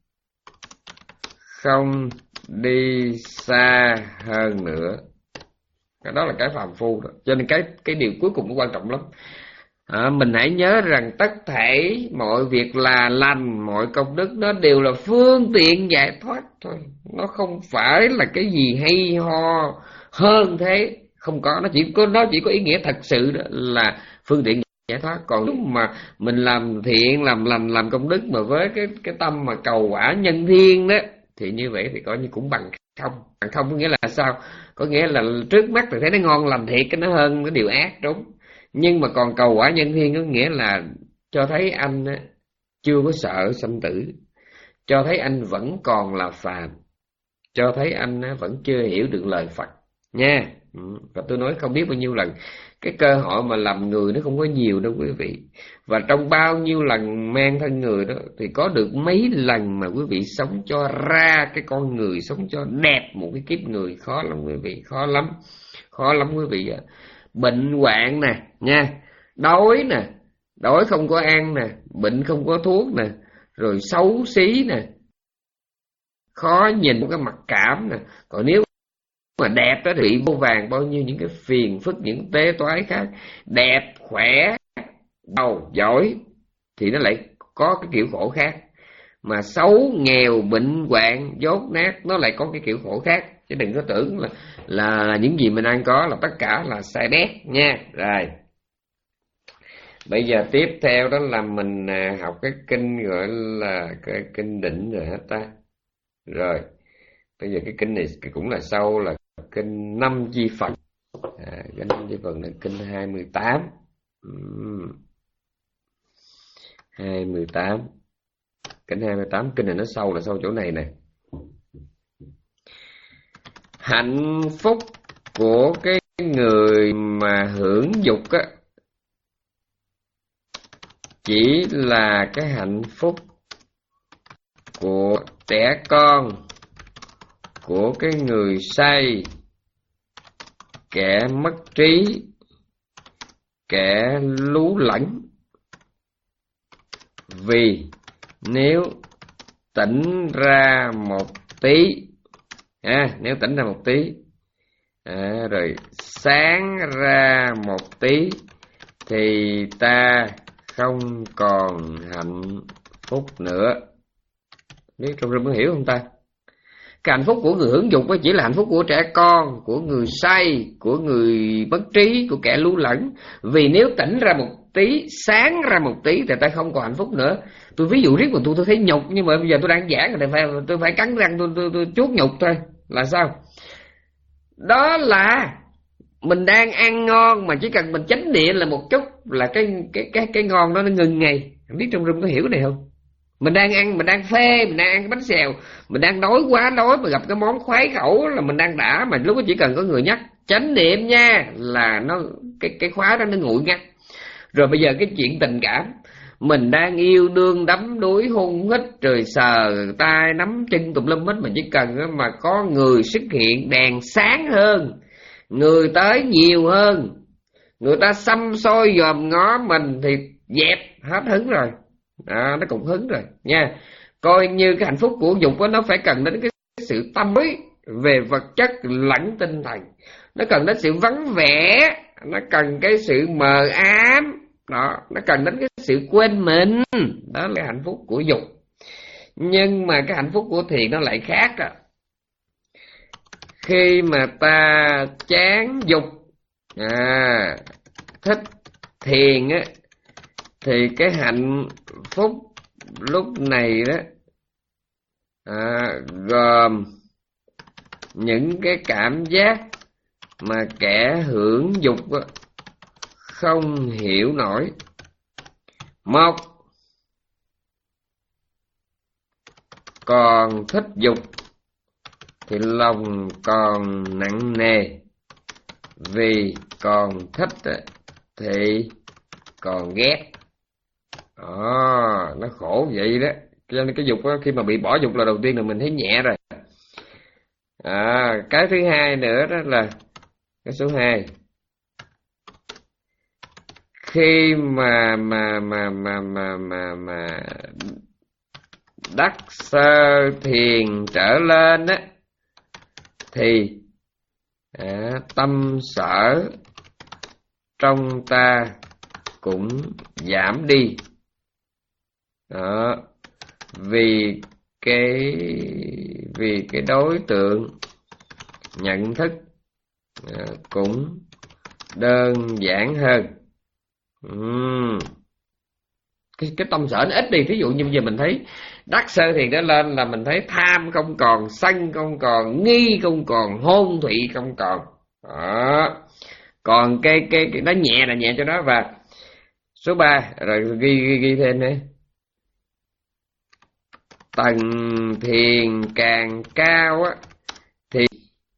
không đi xa hơn nữa. Cái đó là cái phàm phu đó. Cho nên cái cái điều cuối cùng nó quan trọng lắm. À, mình hãy nhớ rằng tất thảy mọi việc là lành, mọi công đức đó đều là phương tiện giải thoát thôi. Nó không phải là cái gì hay ho hơn thế. Không có, nó chỉ có nó chỉ có ý nghĩa thật sự đó là phương tiện giải thoát. Còn lúc mà mình làm thiện, làm lành, làm công đức mà với cái cái tâm mà cầu quả nhân thiên đó, thì như vậy thì coi như cũng bằng không. Bằng không có nghĩa là sao? Có nghĩa là trước mắt thì thấy nó ngon lành thiệt, cái nó hơn cái điều ác, đúng. Nhưng mà còn cầu quả nhân thiên có nghĩa là cho thấy anh chưa có sợ sanh tử, cho thấy anh vẫn còn là phàm, cho thấy anh vẫn chưa hiểu được lời Phật nha. Và tôi nói không biết bao nhiêu lần, cái cơ hội mà làm người nó không có nhiều đâu quý vị. Và trong bao nhiêu lần mang thân người đó thì có được mấy lần mà quý vị sống cho ra cái con người, sống cho đẹp một cái kiếp người. Khó lắm quý vị, khó lắm, khó lắm quý vị ạ. Bệnh hoạn nè nha, đói nè, đói không có ăn nè, bệnh không có thuốc nè, rồi xấu xí nè, khó nhìn một cái mặt cảm nè. Còn nếu mà đẹp đó thì vô vàng bao nhiêu những cái phiền phức, những tế toái khác. Đẹp, khỏe, giàu, giỏi thì nó lại có cái kiểu khổ khác. Mà xấu, nghèo, bệnh hoạn, dốt nát nó lại có cái kiểu khổ khác. Chứ đừng có tưởng là, là, là những gì mình đang có là tất cả là sai bét nha. Rồi bây giờ tiếp theo đó là mình học cái kinh gọi là cái kinh Định rồi hả ta. Rồi bây giờ cái kinh này cũng là sâu, là kinh Năm Chi Phần. à, Kinh Năm Chi Phần là kinh hai mươi tám. uhm. hai mươi tám. Kinh hai mươi tám, kinh này nó sâu là sâu chỗ này nè. Hạnh phúc của cái người mà hưởng dục á, chỉ là cái hạnh phúc của trẻ con, của cái người say, kẻ mất trí, kẻ lú lẫn. Vì nếu tỉnh ra một tí à, nếu tỉnh ra một tí, à, rồi sáng ra một tí thì ta không còn hạnh phúc nữa. Biết trong rừng có hiểu không ta? Cái hạnh phúc của người hưởng dục đó chỉ là hạnh phúc của trẻ con, của người say, của người bất trí, của kẻ lu lẫn. Vì nếu tỉnh ra một tí, sáng ra một tí thì ta không còn hạnh phúc nữa. Tôi ví dụ riết mà tôi, tôi thấy nhục, nhưng mà bây giờ tôi đang giảng rồi, phải, tôi phải cắn răng tôi, tôi, tôi chuốt nhục thôi. Là sao? Đó là mình đang ăn ngon mà chỉ cần mình chánh niệm là một chút là cái cái cái cái ngon đó nó ngừng ngay. Không biết trong room có hiểu cái này không? Mình đang ăn, mình đang phê, mình đang ăn cái bánh xèo, mình đang đói quá đói mà gặp cái món khoái khẩu là mình đang đã, mà lúc đó chỉ cần có người nhắc chánh niệm nha là nó cái cái khóa đó nó nguội ngắt. Rồi bây giờ cái chuyện tình cảm, mình đang yêu đương đắm đuối hôn hít rồi sờ tay nắm chân tùm lum hết, mình chỉ cần mà có người xuất hiện, đèn sáng hơn, người tới nhiều hơn, người ta xăm soi dòm ngó mình thì dẹp hết hứng rồi. À, nó cũng hứng rồi nha. Coi như cái hạnh phúc của dục đó, nó phải cần đến cái sự tâm ý về vật chất lẫn tinh thần, nó cần đến sự vắng vẻ, nó cần cái sự mờ ám đó, nó cần đến cái sự quên mình. Đó là hạnh phúc của dục. Nhưng mà cái hạnh phúc của thiền nó lại khác rồi. Khi mà ta chán dục, à, thích thiền á, thì cái hạnh phúc lúc này đó à, gồm những cái cảm giác mà kẻ hưởng dục đó, không hiểu nổi. Một, còn thích dục thì lòng còn nặng nề, vì còn thích thì còn ghét. À, nó khổ vậy đó. Cho nên cái dục đó, khi mà bị bỏ dục là đầu tiên là mình thấy nhẹ rồi. À, cái thứ hai nữa đó là cái số hai. Khi mà mà mà mà mà mà mà đắc sơ thiền trở lên á thì à, tâm sở trong ta cũng giảm đi. Đó, vì cái vì cái đối tượng nhận thức à, cũng đơn giản hơn. uhm. cái, cái tâm sở nó ít đi. Thí dụ như bây giờ mình thấy đắc sơ thiền đó lên là mình thấy tham không còn, sân không còn, nghi không còn, hôn thụy không còn. Đó. Còn cái cái, cái nó nhẹ là nhẹ cho đó. Và số ba rồi ghi ghi, ghi thêm nữa. Tầng thiền càng cao á thì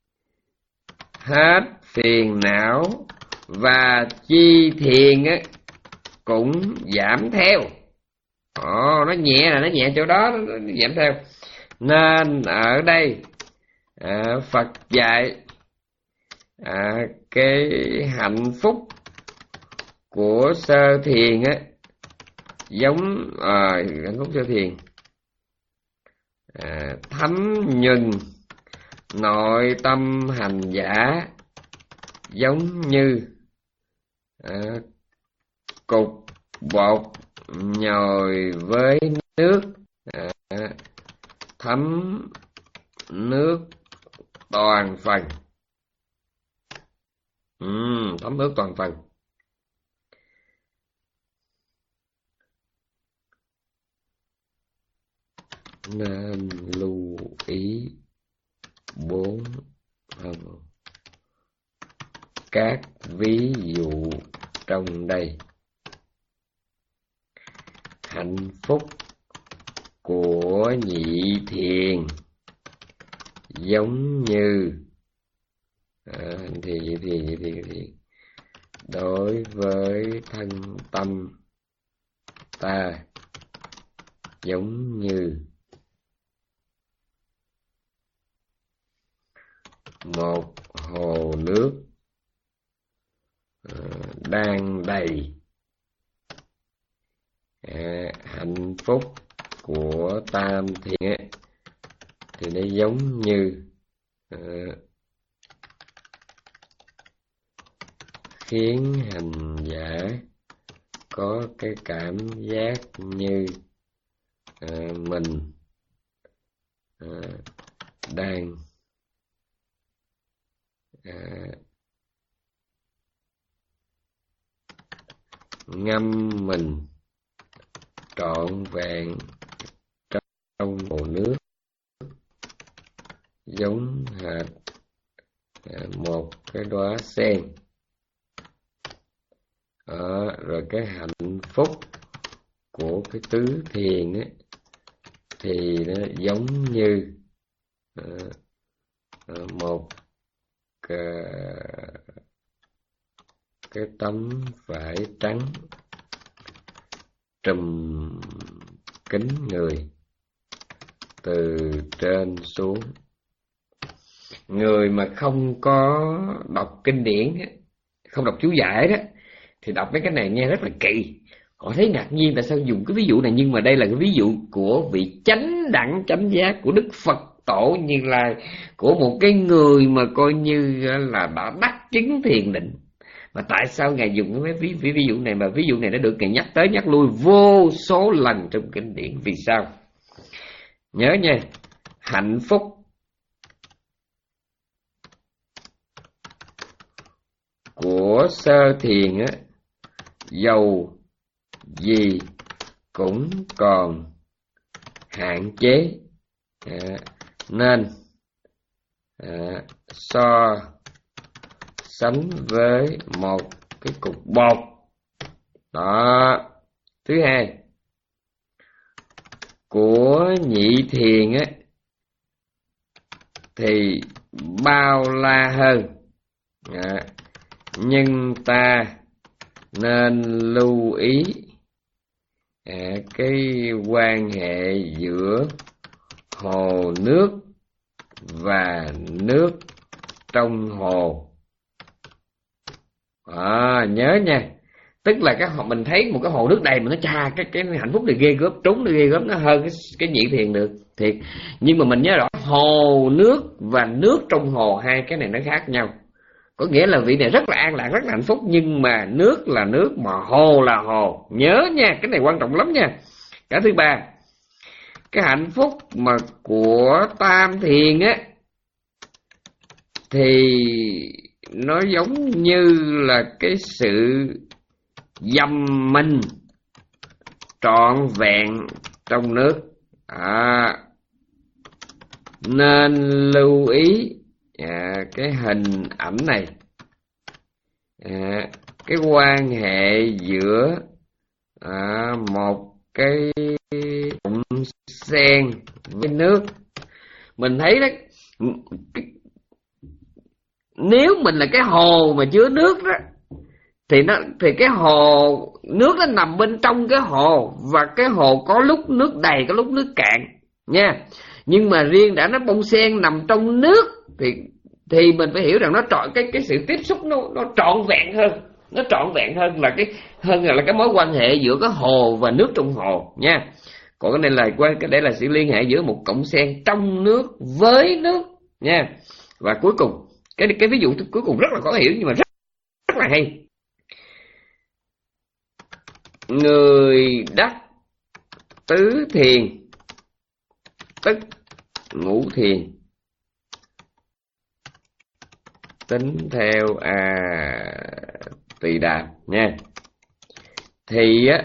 hết phiền não và chi thiền á cũng giảm theo. Ồ, nó nhẹ là nó nhẹ chỗ đó, nó giảm theo. Nên ở đây à, Phật dạy à, cái hạnh phúc của sơ thiền á giống à, hạnh phúc sơ thiền à, thấm nhuần nội tâm hành giả, giống như à, cục bột nhồi với nước à, thấm nước toàn phần. uhm, thấm nước toàn phần. Nên lưu ý bốn các ví dụ trong đây. Hạnh phúc của nhị thiền giống như à, thì thì thì thì đối với thân tâm ta giống như một hồ nước à, đang đầy. À, hạnh phúc của tam thiền thì nó giống như à, khiến hành giả có cái cảm giác như à, mình à, đang à, ngâm mình trọn vẹn trong hồ nước, giống hệt à, một cái đóa sen. Đó, rồi cái hạnh phúc của cái tứ thiền ấy, thì nó giống như à, à, một à, cái tấm vải trắng trùm kín người từ trên xuống. Người mà không có đọc kinh điển, không đọc chú giải đó, thì đọc mấy cái này nghe rất là kỳ. Họ thấy ngạc nhiên tại sao dùng cái ví dụ này, nhưng mà đây là cái ví dụ của vị chánh đẳng chánh giác của Đức Phật Tổ Như Lai, của một cái người mà coi như là đã đắc chứng thiền định. Mà tại sao Ngài dùng cái ví, ví, ví dụ này, mà ví dụ này đã được Ngài nhắc tới nhắc lui vô số lần trong kinh điển? Vì sao? Nhớ nha, hạnh phúc của sơ thiền á, dầu gì cũng còn hạn chế, à, nên à, so sánh với một cái cục bột đó. Thứ hai, của nhị thiền á thì bao la hơn, à, nhưng ta nên lưu ý à, cái quan hệ giữa hồ nước và nước trong hồ. À, nhớ nha, tức là cái mình thấy một cái hồ nước đầy mà nó cha cái cái hạnh phúc này ghê gớm, trúng nó ghê gớm, nó hơn cái, cái nhị thiền được thiệt. Nhưng mà mình nhớ rõ hồ nước và nước trong hồ, hai cái này nó khác nhau. Có nghĩa là vị này rất là an lạc, rất là hạnh phúc, nhưng mà nước là nước mà hồ là hồ. Nhớ nha, cái này quan trọng lắm nha. Cái thứ ba, cái hạnh phúc mà của tam thiền á thì nó giống như là cái sự dầm mình trọn vẹn trong nước. À, nên lưu ý à, cái hình ảnh này, à, cái quan hệ giữa à, một cái cụm sen với nước. Mình thấy đấy, nếu mình là cái hồ mà chứa nước đó, thì nó thì cái hồ nước nó nằm bên trong cái hồ, và cái hồ có lúc nước đầy, có lúc nước cạn nha. Nhưng mà riêng đã nó bông sen nằm trong nước thì thì mình phải hiểu rằng nó trọn cái cái sự tiếp xúc nó nó trọn vẹn hơn, nó trọn vẹn hơn là cái hơn là cái mối quan hệ giữa cái hồ và nước trong hồ nha. Còn cái này là cái đây là sự liên hệ giữa một cọng sen trong nước với nước nha. Và cuối cùng cái cái ví dụ cuối cùng rất là khó hiểu nhưng mà rất rất là hay. Người đắc tứ thiền tức ngũ thiền tính theo à, Tỳ Đàm nha, thì á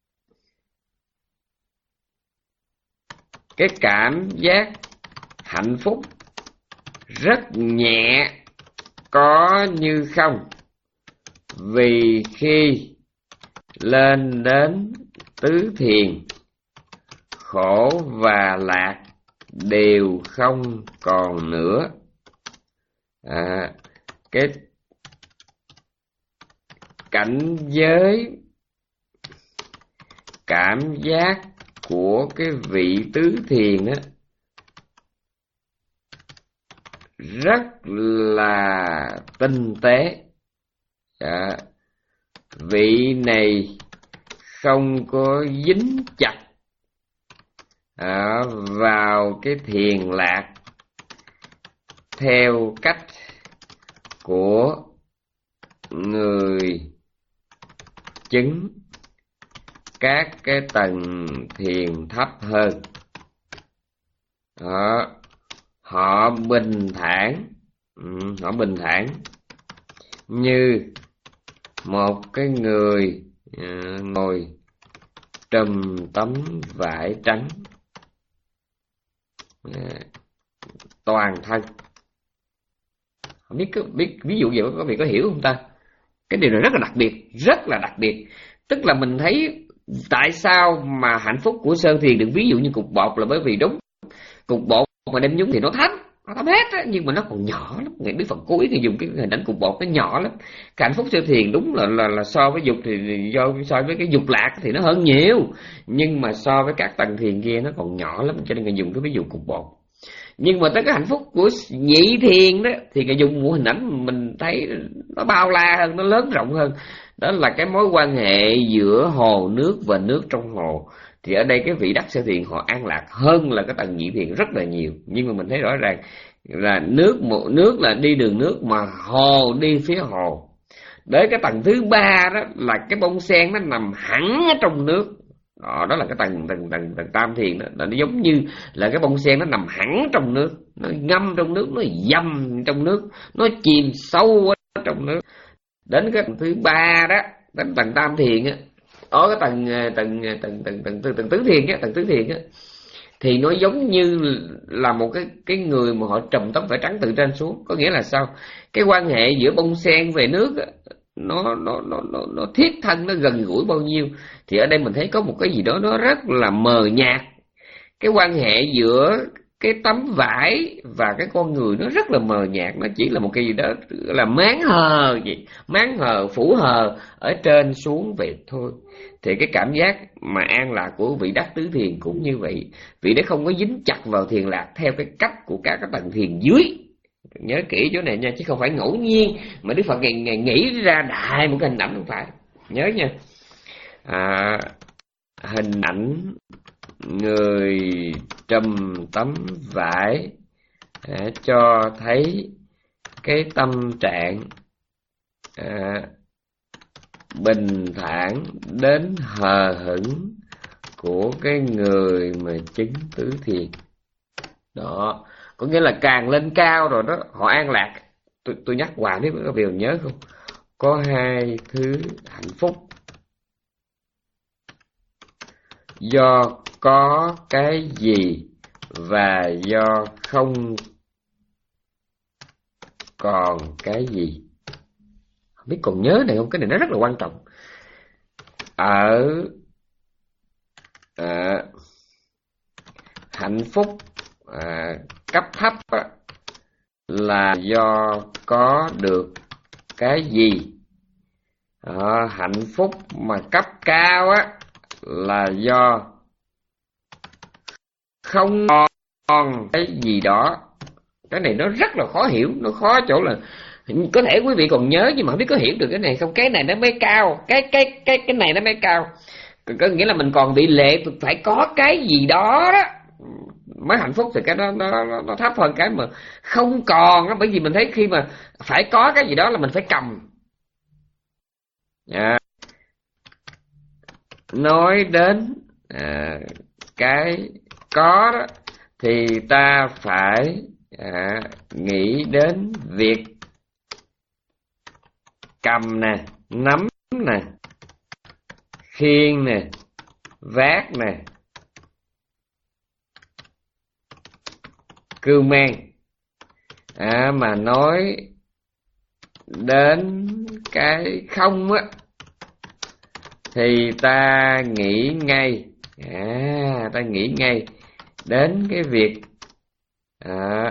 cái cảm giác hạnh phúc rất nhẹ, có như không, vì khi lên đến tứ thiền, khổ và lạc đều không còn nữa. À, cái cảnh giới cảm giác của cái vị tứ thiền á rất là tinh tế. À, vị này không có dính chặt à, vào cái thiền lạc, theo cách của người chứng các cái tầng thiền thấp hơn. Đó. Họ bình thản, ừ, họ bình thản như một cái người uh, ngồi trùm tấm vải trắng uh, toàn thân. Không biết có biết ví dụ vậy có vị có hiểu không ta? Cái điều này rất là đặc biệt, rất là đặc biệt. Tức là mình thấy tại sao mà hạnh phúc của sơ thiền được ví dụ như cục bột, là bởi vì đúng, cục bột mà đem nhúng thì nó thấm, nó thấm hết á, nhưng mà nó còn nhỏ lắm. Ngày Đức Phật cố ý thì dùng cái hình ảnh cục bột nó nhỏ lắm. Cái hạnh phúc sơ thiền đúng là là là so với dục thì do so với cái dục lạc thì nó hơn nhiều, nhưng mà so với các tầng thiền kia nó còn nhỏ lắm, cho nên người dùng cái ví dụ cục bột. Nhưng mà tới cái hạnh phúc của nhị thiền đó thì người dùng một hình ảnh mình thấy nó bao la hơn, nó lớn rộng hơn. Đó là cái mối quan hệ giữa hồ nước và nước trong hồ. Thì ở đây cái vị đắc sơ thiền họ an lạc hơn là cái tầng nhị thiền rất là nhiều. Nhưng mà mình thấy rõ ràng là nước một nước là đi đường nước, mà hồ đi phía hồ. Đến cái tầng thứ ba đó là cái bông sen nó nằm hẳn ở trong nước. Đó, đó là cái tầng tầng tầng tầng tam thiền đó, là nó giống như là cái bông sen nó nằm hẳn trong nước, nó ngâm trong nước, nó dầm trong nước, nó chìm sâu ở trong nước. Đến cái tầng thứ ba đó, đến tầng tam thiền á, ở cái tầng tầng tầng tầng tầng tầng, tầng tứ thiền á, tầng tứ thiền á, thì nó giống như là một cái cái người mà họ trùm tấm vải trắng từ trên xuống. Có nghĩa là sao? Cái quan hệ giữa bông sen về nước á, nó nó nó nó nó thiết thân, nó gần gũi bao nhiêu. Thì ở đây mình thấy có một cái gì đó nó rất là mờ nhạt. Cái quan hệ giữa cái tấm vải và cái con người nó rất là mờ nhạt, nó chỉ là một cái gì đó là máng hờ gì, máng hờ phủ hờ ở trên xuống về thôi. Thì cái cảm giác mà an lạc của vị đắc tứ thiền cũng như vậy. Vị đấy không có dính chặt vào thiền lạc theo cái cách của các cái tầng thiền dưới. Nhớ kỹ chỗ này nha, chứ không phải ngẫu nhiên mà Đức Phật ngày, ngày nghĩ ra đại một cái hình ảnh, không phải. Nhớ nha. À, hình ảnh người trùm tấm vải à, cho thấy cái tâm trạng à, bình thản đến hờ hững của cái người mà chứng tứ thiền. Đó, có nghĩa là càng lên cao rồi đó, họ an lạc. Tôi, tôi nhắc hoài nếu có điều nhớ không? Có hai thứ hạnh phúc: do có cái gì và do không còn cái gì. Không biết còn nhớ này không? Cái này nó rất là quan trọng. Ở à, hạnh phúc à, cấp thấp á, là do có được cái gì. À, hạnh phúc mà cấp cao á là do không còn cái gì đó. Cái này nó rất là khó hiểu, nó khó chỗ là có thể quý vị còn nhớ nhưng mà không biết có hiểu được cái này không. Cái này nó mới cao, cái cái cái cái này nó mới cao. Có nghĩa là mình còn bị lệ phải có cái gì đó đó mới hạnh phúc, thì cái đó nó, nó, nó thấp hơn cái mà không còn đó. Bởi vì mình thấy khi mà phải có cái gì đó là mình phải cầm. À, nói đến à, cái có đó thì ta phải à, nghĩ đến việc cầm nè, nắm nè, khiêng nè, vác nè, cưu mang. À, mà nói đến cái không á thì ta nghĩ ngay à, ta nghĩ ngay đến cái việc à,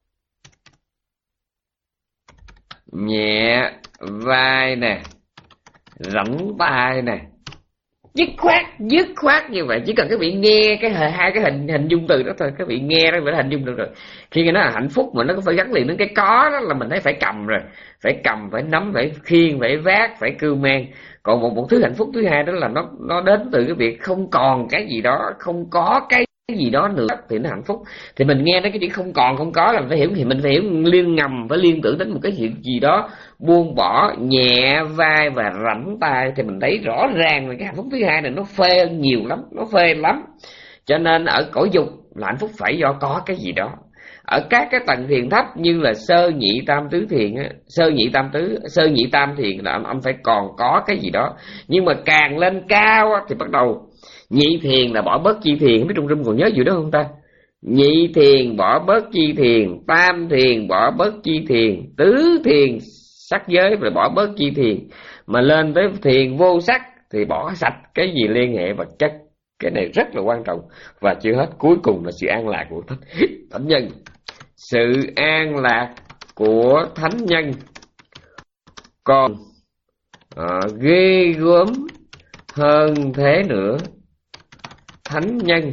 nhẹ vai nè, rỗng tay nè, dứt khoát dứt khoát như vậy. Chỉ cần các vị nghe cái hai cái hình hình dung từ đó thôi, các vị nghe đó phải hình dung được rồi. Khi nghe nó là hạnh phúc mà nó phải gắn liền đến cái có đó là mình thấy phải cầm rồi, phải cầm, phải nắm, phải khiêng, phải vác, phải cưu mang. Còn một một thứ hạnh phúc thứ hai đó là nó nó đến từ cái việc không còn cái gì đó, không có cái gì đó nữa thì nó hạnh phúc. Thì mình nghe đến cái chữ không còn không có là phải hiểu, thì mình phải hiểu liên ngầm, phải liên tưởng đến một cái chuyện gì đó buông bỏ, nhẹ vai và rảnh tay, thì mình thấy rõ ràng là cái hạnh phúc thứ hai này nó phê nhiều lắm, nó phê lắm. Cho nên ở cõi dục là hạnh phúc phải do có cái gì đó. Ở các cái tầng thiền thấp như là sơ nhị tam tứ thiền á, sơ nhị tam tứ sơ nhị tam thiền là ông phải còn có cái gì đó. Nhưng mà càng lên cao á, thì bắt đầu nhị thiền là bỏ bớt chi thiền. Mấy trong rung còn nhớ gì đó không ta? Nhị thiền bỏ bớt chi thiền, tam thiền bỏ bớt chi thiền, tứ thiền sắc giới rồi bỏ bớt chi thiền, mà lên tới thiền vô sắc thì bỏ sạch cái gì liên hệ vật chất. Cái này rất là quan trọng. Và chưa hết, cuối cùng là sự an lạc của thánh, thánh nhân. Sự an lạc của thánh nhân còn uh, ghê gớm hơn thế nữa. Thánh nhân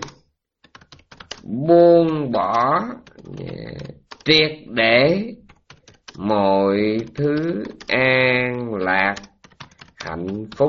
buông bỏ yeah, triệt để mọi thứ an lạc hạnh phúc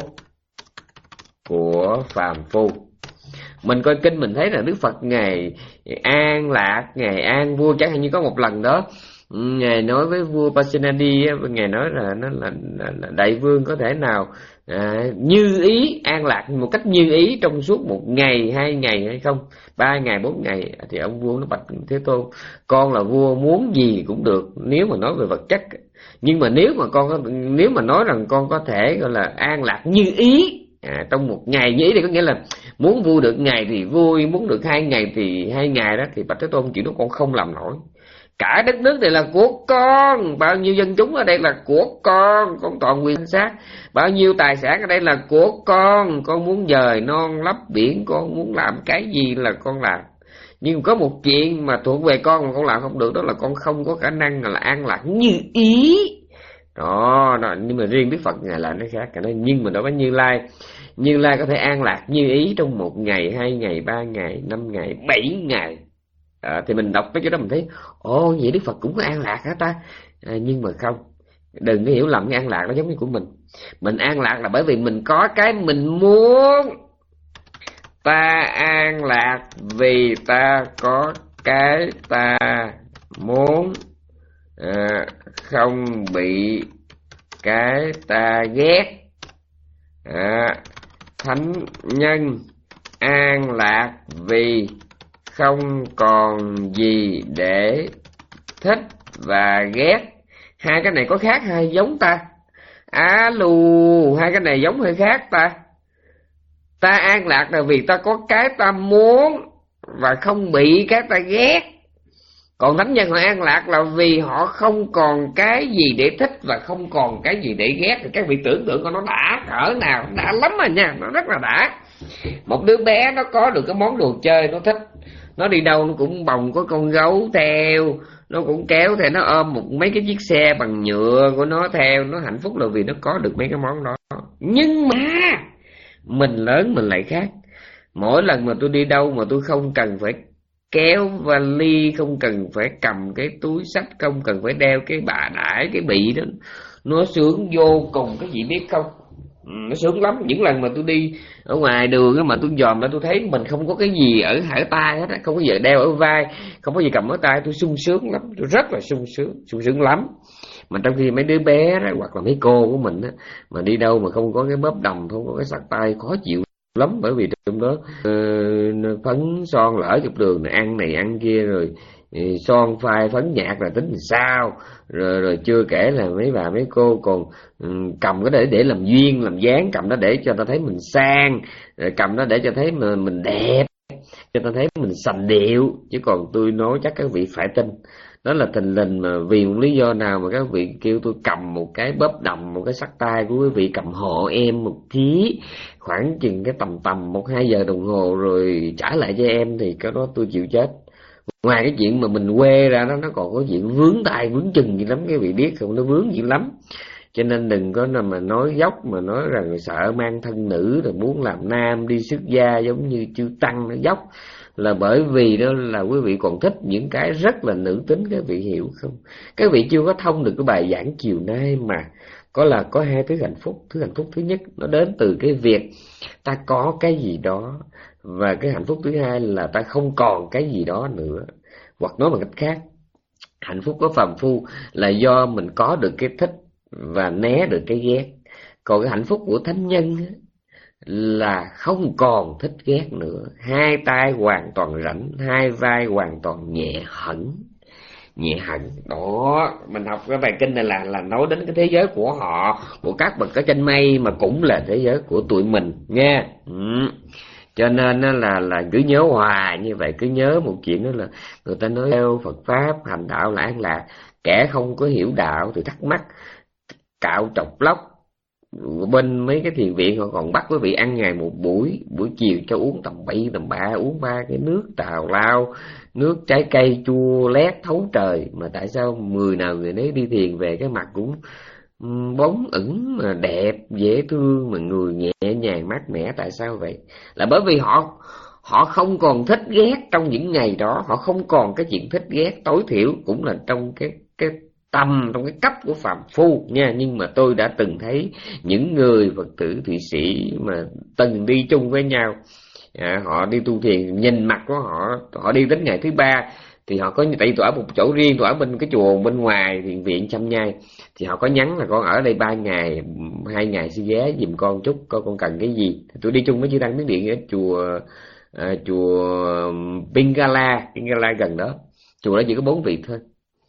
của phàm phu. Mình coi kinh mình thấy là Đức Phật Ngài an lạc, Ngài an vui. Chẳng hạn như có một lần đó Ngài nói với vua Pasenadi, Ngài nói là nó là, là, là đại vương có thể nào à, như ý, an lạc một cách như ý trong suốt một ngày, hai ngày hay không, ba ngày, bốn ngày. Thì ông vua nó bạch Thế Tôn, con là vua muốn gì cũng được nếu mà nói về vật chất. Nhưng mà nếu mà con có, nếu mà nói rằng con có thể gọi là an lạc như ý à, trong một ngày như ý, thì có nghĩa là muốn vui được ngày thì vui, muốn được hai ngày thì hai ngày đó, thì bạch Thế Tôn chuyện đó con không làm nổi. Cả đất nước này là của con, bao nhiêu dân chúng ở đây là của con, con toàn quyền sát. Bao nhiêu tài sản ở đây là của con, con muốn dời non lấp biển, con muốn làm cái gì là con làm. Nhưng có một chuyện mà thuộc về con mà con làm không được, đó là con không có khả năng là an lạc như ý. Đó, đó, nhưng mà riêng Đức Phật Ngài là nó khác. Nhưng mà đối với Như Lai, Như Lai có thể an lạc như ý trong một ngày, hai ngày, ba ngày, năm ngày, bảy ngày. À, thì mình đọc cái chỗ đó mình thấy ồ, vậy Đức Phật cũng có an lạc hả ta? À, nhưng mà không, đừng có hiểu lầm cái an lạc nó giống như của mình. Mình an lạc là bởi vì mình có cái mình muốn. Ta an lạc vì ta có cái ta muốn, à, không bị cái ta ghét. À, thánh nhân an lạc vì không còn gì để thích và ghét. Hai cái này có khác hay giống ta? Á lù, hai cái này giống hay khác ta? Ta an lạc là vì ta có cái ta muốn và không bị cái ta ghét. Còn thánh nhân họ an lạc là vì họ không còn cái gì để thích và không còn cái gì để ghét. Thì các vị tưởng tượng coi nó đã cỡ nào, đã lắm rồi nha, nó rất là đã. Một đứa bé nó có được cái món đồ chơi nó thích, nó đi đâu nó cũng bồng có con gấu theo, nó cũng kéo theo, nó ôm một mấy cái chiếc xe bằng nhựa của nó theo, nó hạnh phúc là vì nó có được mấy cái món đó. Nhưng mà mình lớn mình lại khác. Mỗi lần mà tôi đi đâu mà tôi không cần phải kéo vali, không cần phải cầm cái túi xách, không cần phải đeo cái bà đãi, cái bị đó, nó sướng vô cùng. Cái gì biết không? Ừ, nó sướng lắm. Những lần mà tôi đi ở ngoài đường mà tôi dòm ra tôi thấy mình không có cái gì ở hở tay hết, không có gì đeo ở vai, không có gì cầm ở tay, tôi sung sướng lắm, tôi rất là sung sướng, sung sướng lắm. Mà trong khi mấy đứa bé đó, hoặc là mấy cô của mình đó, mà đi đâu mà không có cái bóp đồng, không có cái sạc tay, khó chịu lắm. Bởi vì trong đó uh, phấn son lỡ chụp đường này, ăn này ăn kia, rồi son phai phấn nhạt là tính sao, rồi rồi chưa kể là mấy bà mấy cô còn um, cầm cái để để làm duyên làm dáng, cầm nó để cho ta thấy mình sang, rồi cầm nó để cho thấy mà mình đẹp, cho ta thấy mình sành điệu. Chứ còn tôi nói chắc các vị phải tin đó là thình lình mà vì một lý do nào mà các vị kêu tôi cầm một cái bóp đầm, một cái sắt tay của quý vị cầm hộ em một ký khoảng chừng cái tầm tầm một hai giờ đồng hồ rồi trả lại cho em, thì cái đó tôi chịu chết. Ngoài cái chuyện mà mình quê ra đó, nó còn có chuyện vướng tay vướng chân gì lắm, cái vị biết không, nó vướng gì lắm. Cho nên đừng có nào mà nói dốc mà nói rằng sợ mang thân nữ rồi muốn làm nam đi xuất gia giống như chư tăng, nó dốc là bởi vì đó là quý vị còn thích những cái rất là nữ tính. Các vị hiểu không? Các vị chưa có thông được cái bài giảng chiều nay mà có là có hai thứ hạnh phúc. Thứ hạnh phúc thứ nhất nó đến từ cái việc ta có cái gì đó Và cái hạnh phúc thứ hai là ta không còn cái gì đó nữa. Hoặc nói bằng cách khác, hạnh phúc của phàm phu là do mình có được cái thích và né được cái ghét. Còn cái hạnh phúc của thánh nhân là không còn thích ghét nữa, hai tay hoàn toàn rảnh, hai vai hoàn toàn nhẹ hẳn. Nhẹ hẳn đó. Mình học cái bài kinh này là là nói đến cái thế giới của họ, của các bậc ở trên mây, mà cũng là thế giới của tụi mình nha. Ừ. Cho nên là là cứ nhớ hoài như vậy, cứ nhớ một chuyện đó là người ta nói theo Phật pháp hành đạo là an lạc. Kẻ không có hiểu đạo thì thắc mắc cạo trọc lóc. Bên mấy cái thiền viện họ còn bắt quý vị ăn ngày một buổi, buổi chiều cho uống tầm bậy tầm bạ, uống ba cái nước tào lao, nước trái cây chua lét thấu trời. Mà tại sao người nào người nấy đi thiền về cái mặt cũng bóng ửng mà đẹp dễ thương, mà người nhẹ nhàng mát mẻ? Tại sao vậy? Là bởi vì họ họ không còn thích ghét trong những ngày đó, họ không còn cái chuyện thích ghét, tối thiểu cũng là trong cái cái tâm, trong cái cấp của phàm phu nha. Nhưng mà tôi đã từng thấy những người Phật tử Thụy Sĩ mà từng đi chung với nhau, à, họ đi tu thiền, nhìn mặt của họ, họ đi đến ngày thứ ba thì họ có, tại vì tôi ở một chỗ riêng, tôi ở bên cái chùa bên ngoài thiền viện Chăm Nhai, thì họ có nhắn là con ở đây ba ngày, hai ngày xin ghé giùm con chút, coi con cần cái gì. Thì tôi đi chung với chư tăng Miến Điện ở chùa à, chùa Pingala, Pingala gần đó. Chùa đó chỉ có bốn vị thôi.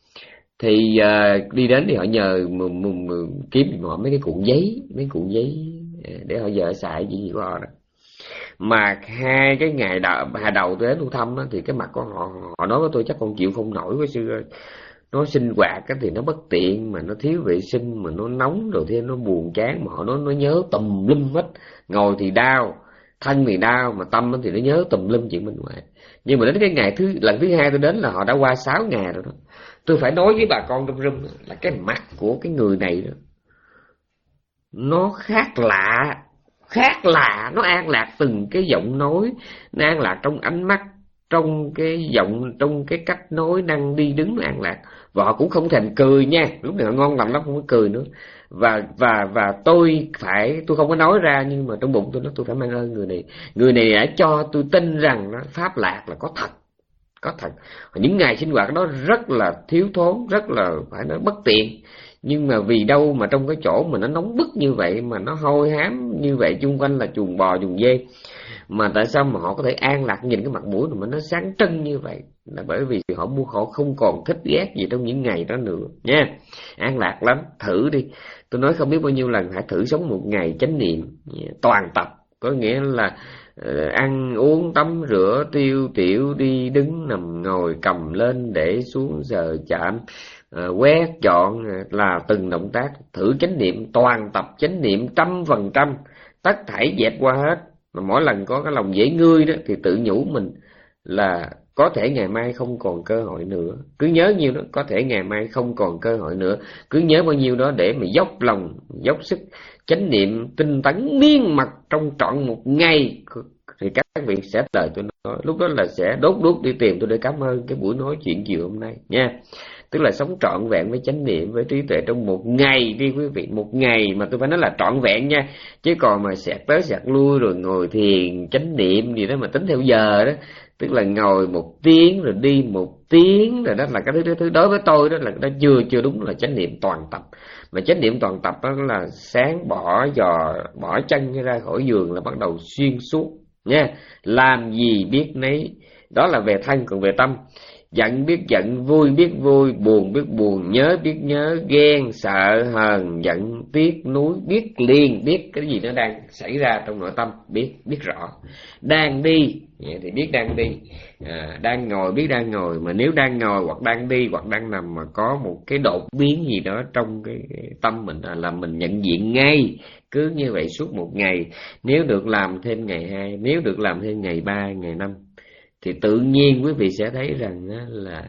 Thì uh, đi đến thì họ nhờ m- m- m- kiếm họ mấy cái cuộn giấy, mấy cuộn giấy để họ giờ xài gì gì của họ đó. Mà hai cái ngày đầu, hà đầu tới đến thu thăm á, thì cái mặt của họ, họ nói với tôi chắc con chịu không nổi với sư ơi. Nó sinh hoạt cái thì nó bất tiện, mà nó thiếu vệ sinh, mà nó nóng rồi thêm nó buồn chán, mà họ nói nó nhớ tùm lum hết. Ngồi thì đau, thân thì đau, mà tâm thì nó nhớ tùm lum chuyện bên ngoài. Nhưng mà đến cái ngày thứ lần thứ hai tôi đến là họ đã qua sáu ngày rồi đó. Tôi phải nói với bà con trong room là cái mặt của cái người này đó, nó khác lạ, khác lạ, nó an lạc từng cái giọng nói, nó an lạc trong ánh mắt, trong cái giọng, trong cái cách nói năng đi đứng nó an lạc. Và họ cũng không thèm cười nha, lúc này họ ngon lành lắm, không có cười nữa. Và và và tôi phải, tôi không có nói ra, nhưng mà trong bụng tôi nói tôi phải mang ơn người này. Người này đã cho tôi tin rằng đó, pháp lạc là có thật, có thật. Những ngày sinh hoạt đó rất là thiếu thốn, rất là phải nói bất tiện. Nhưng mà vì đâu mà trong cái chỗ mà nó nóng bức như vậy, mà nó hôi hám như vậy, chung quanh là chuồng bò chuồng dê, mà tại sao mà họ có thể an lạc, nhìn cái mặt mũi mà nó sáng trưng như vậy? Là bởi vì họ mua họ không còn thích ghét gì trong những ngày đó nữa nha. An lạc lắm, thử đi. Tôi nói không biết bao nhiêu lần, hãy thử sống một ngày chánh niệm toàn tập. Có nghĩa là uh, ăn uống tắm rửa tiêu tiểu, đi đứng nằm ngồi, cầm lên để xuống, giờ chạm, uh, quét dọn, uh, là từng động tác. Thử chánh niệm, toàn tập chánh niệm trăm phần trăm, tất thảy dẹp qua hết. Mà mỗi lần có cái lòng dễ ngươi đó thì tự nhủ mình là có thể ngày mai không còn cơ hội nữa. Cứ nhớ nhiêu đó, có thể ngày mai không còn cơ hội nữa. Cứ nhớ bao nhiêu đó để mà dốc lòng, dốc sức chánh niệm tinh tấn miên mật trong trọn một ngày. Thì các vị sẽ lời tôi nói, lúc đó là sẽ đốt đuốc đi tìm tôi để cảm ơn cái buổi nói chuyện chiều hôm nay nha. Tức là sống trọn vẹn với chánh niệm, với trí tuệ trong một ngày đi quý vị. Một ngày mà tôi phải nói là trọn vẹn nha. Chứ còn mà xẹt tới xẹt lui rồi ngồi thiền chánh niệm gì đó mà tính theo giờ đó, tức là ngồi một tiếng rồi đi một tiếng rồi, đó là cái thứ, thứ đối với tôi đó là đó chưa chưa đúng là chánh niệm toàn tập. Mà chánh niệm toàn tập đó là sáng bỏ giò, bỏ chân ra khỏi giường là bắt đầu xuyên suốt nha. Làm gì biết nấy, đó là về thân. Còn về tâm, giận biết giận, vui biết vui, buồn biết buồn, nhớ biết nhớ, ghen sợ hờn giận, tiếc nuối, biết liền, biết cái gì nó đang xảy ra trong nội tâm, biết biết rõ. Đang đi thì biết đang đi, à, đang ngồi biết đang ngồi. Mà nếu đang ngồi hoặc đang đi hoặc đang nằm mà có một cái đột biến gì đó trong cái tâm mình là mình nhận diện ngay. Cứ như vậy suốt một ngày. Nếu được làm thêm ngày hai, nếu được làm thêm ngày ba, ngày năm, thì tự nhiên quý vị sẽ thấy rằng là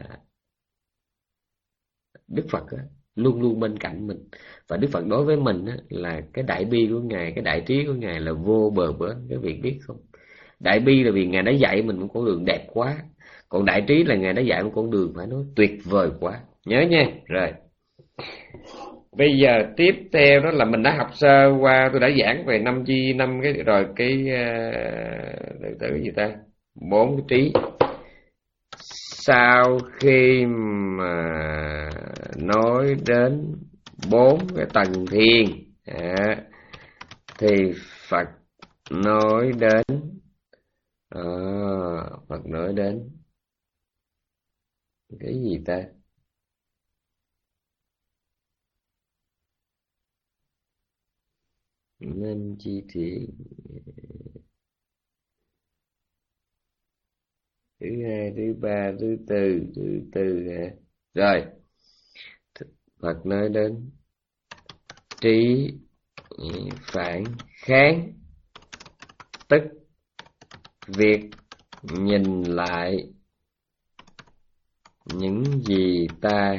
Đức Phật luôn luôn bên cạnh mình. Và Đức Phật đối với mình là cái đại bi của Ngài, cái đại trí của Ngài là vô bờ bến. Các vị biết không? Đại bi là vì Ngài đã dạy mình một con đường đẹp quá. Còn đại trí là Ngài đã dạy một con đường phải nói tuyệt vời quá. Nhớ nha. Rồi bây giờ tiếp theo đó là mình đã học sơ qua, tôi đã giảng về năm chi năm cái rồi cái uh, từ gì ta, bốn cái trí. Sau khi mà nói đến bốn cái tầng thiền à, thì Phật nói đến à, Phật nói đến cái gì ta, nên chi thiền thứ hai, thứ ba, thứ tư, thứ tư hả? Rồi Phật nói đến trí phản kháng, tức việc nhìn lại những gì ta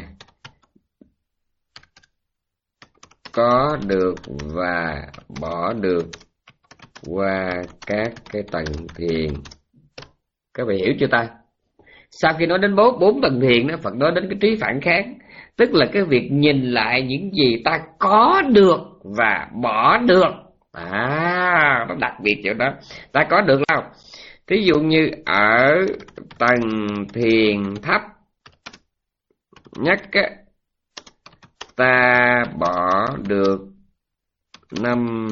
có được và bỏ được qua các cái tầng thiền. Các bạn hiểu chưa ta? Sau khi nói đến bốn bốn tầng thiền đó, Phật nói đến cái trí phản kháng, tức là cái việc nhìn lại những gì ta có được và bỏ được. À, nó đặc biệt chỗ đó. Ta có được đâu? Thí dụ như ở tầng thiền thấp nhất á, ta bỏ được năm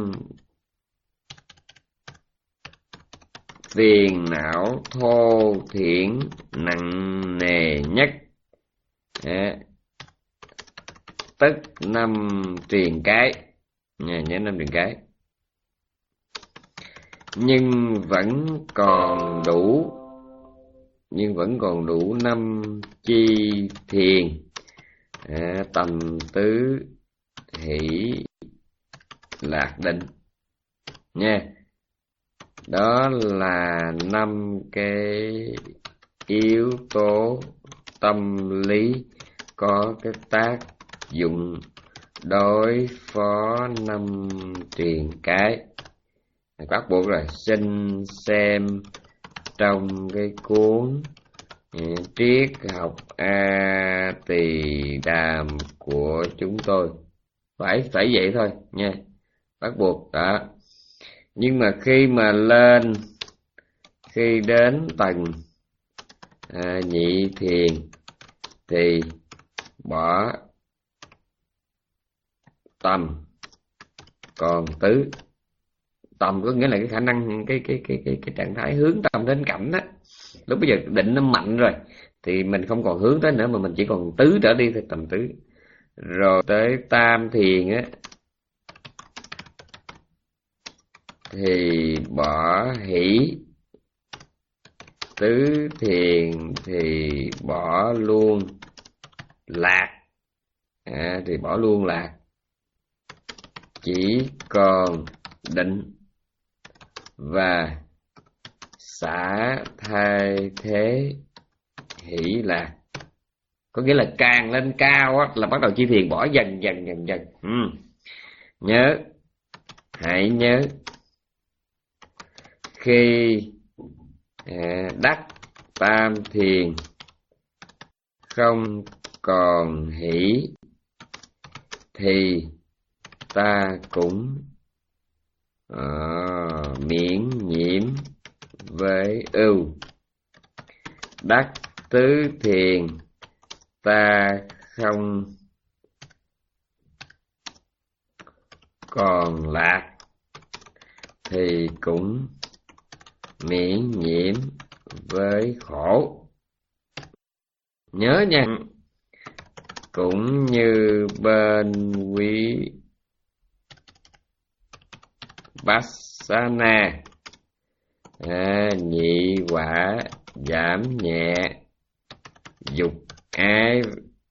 phiền não thô thiển nặng nề nhất, à, tức năm truyền cái, nhớ năm truyền cái, nhưng vẫn còn đủ nhưng vẫn còn đủ năm chi thiền, à, tầm tứ hỷ lạc định nha. Đó là năm cái yếu tố tâm lý có cái tác dụng đối phó năm truyền cái. Bắt buộc rồi, xin xem trong cái cuốn Triết học A Tỳ Đàm của chúng tôi. Phải phải vậy thôi nha, bắt buộc đó. Nhưng mà khi mà lên, khi đến tầng à, nhị thiền thì bỏ tầm còn tứ. Tầm có nghĩa là cái khả năng, cái cái cái cái cái trạng thái hướng tâm đến cảnh đó. Lúc bây giờ định nó mạnh rồi thì mình không còn hướng tới nữa, mà mình chỉ còn tứ trở đi thì tầm tứ. Rồi tới tam thiền á thì bỏ hỷ, tứ thiền thì bỏ luôn lạc, à, thì bỏ luôn lạc, chỉ còn định và xả thay thế hỷ lạc. Có nghĩa là càng lên cao á, là bắt đầu chi thiền bỏ dần dần dần dần. Ừ. Nhớ, hãy nhớ, khi à, đắc tam thiền không còn hỷ thì ta cũng uh, miễn nhiễm với ưu. Đắc tứ thiền ta không còn lạc thì cũng miễn nhiễm với khổ. Nhớ nha, cũng như bên quý Vassana, à, nhị quả giảm nhẹ dục ái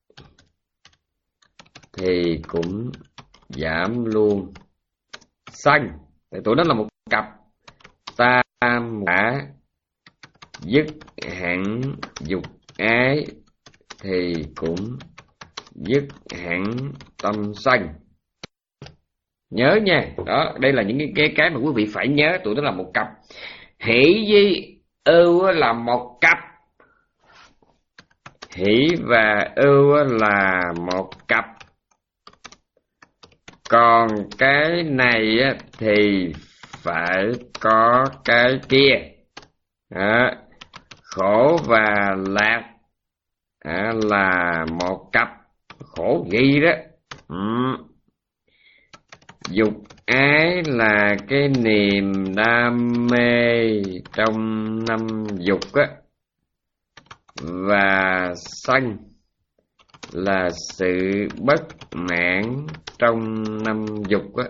thì cũng giảm luôn sân. Tụi đó là một cặp. Tam quả dứt hẳn dục ái thì cũng dứt hẳn tâm sân. Nhớ nha, đó, đây là những cái cái mà quý vị phải nhớ. Tụi đó là một cặp. Hỷ với ưu là một cặp. Hỷ và ưu là một cặp. còn cái này á, thì phải có cái kia. Đó. Khổ và lạc à, là một cặp. Khổ ghi đó. Ừ. Dục ái là cái niềm đam mê trong năm dục á, và sân là sự bất mãn trong năm dục á,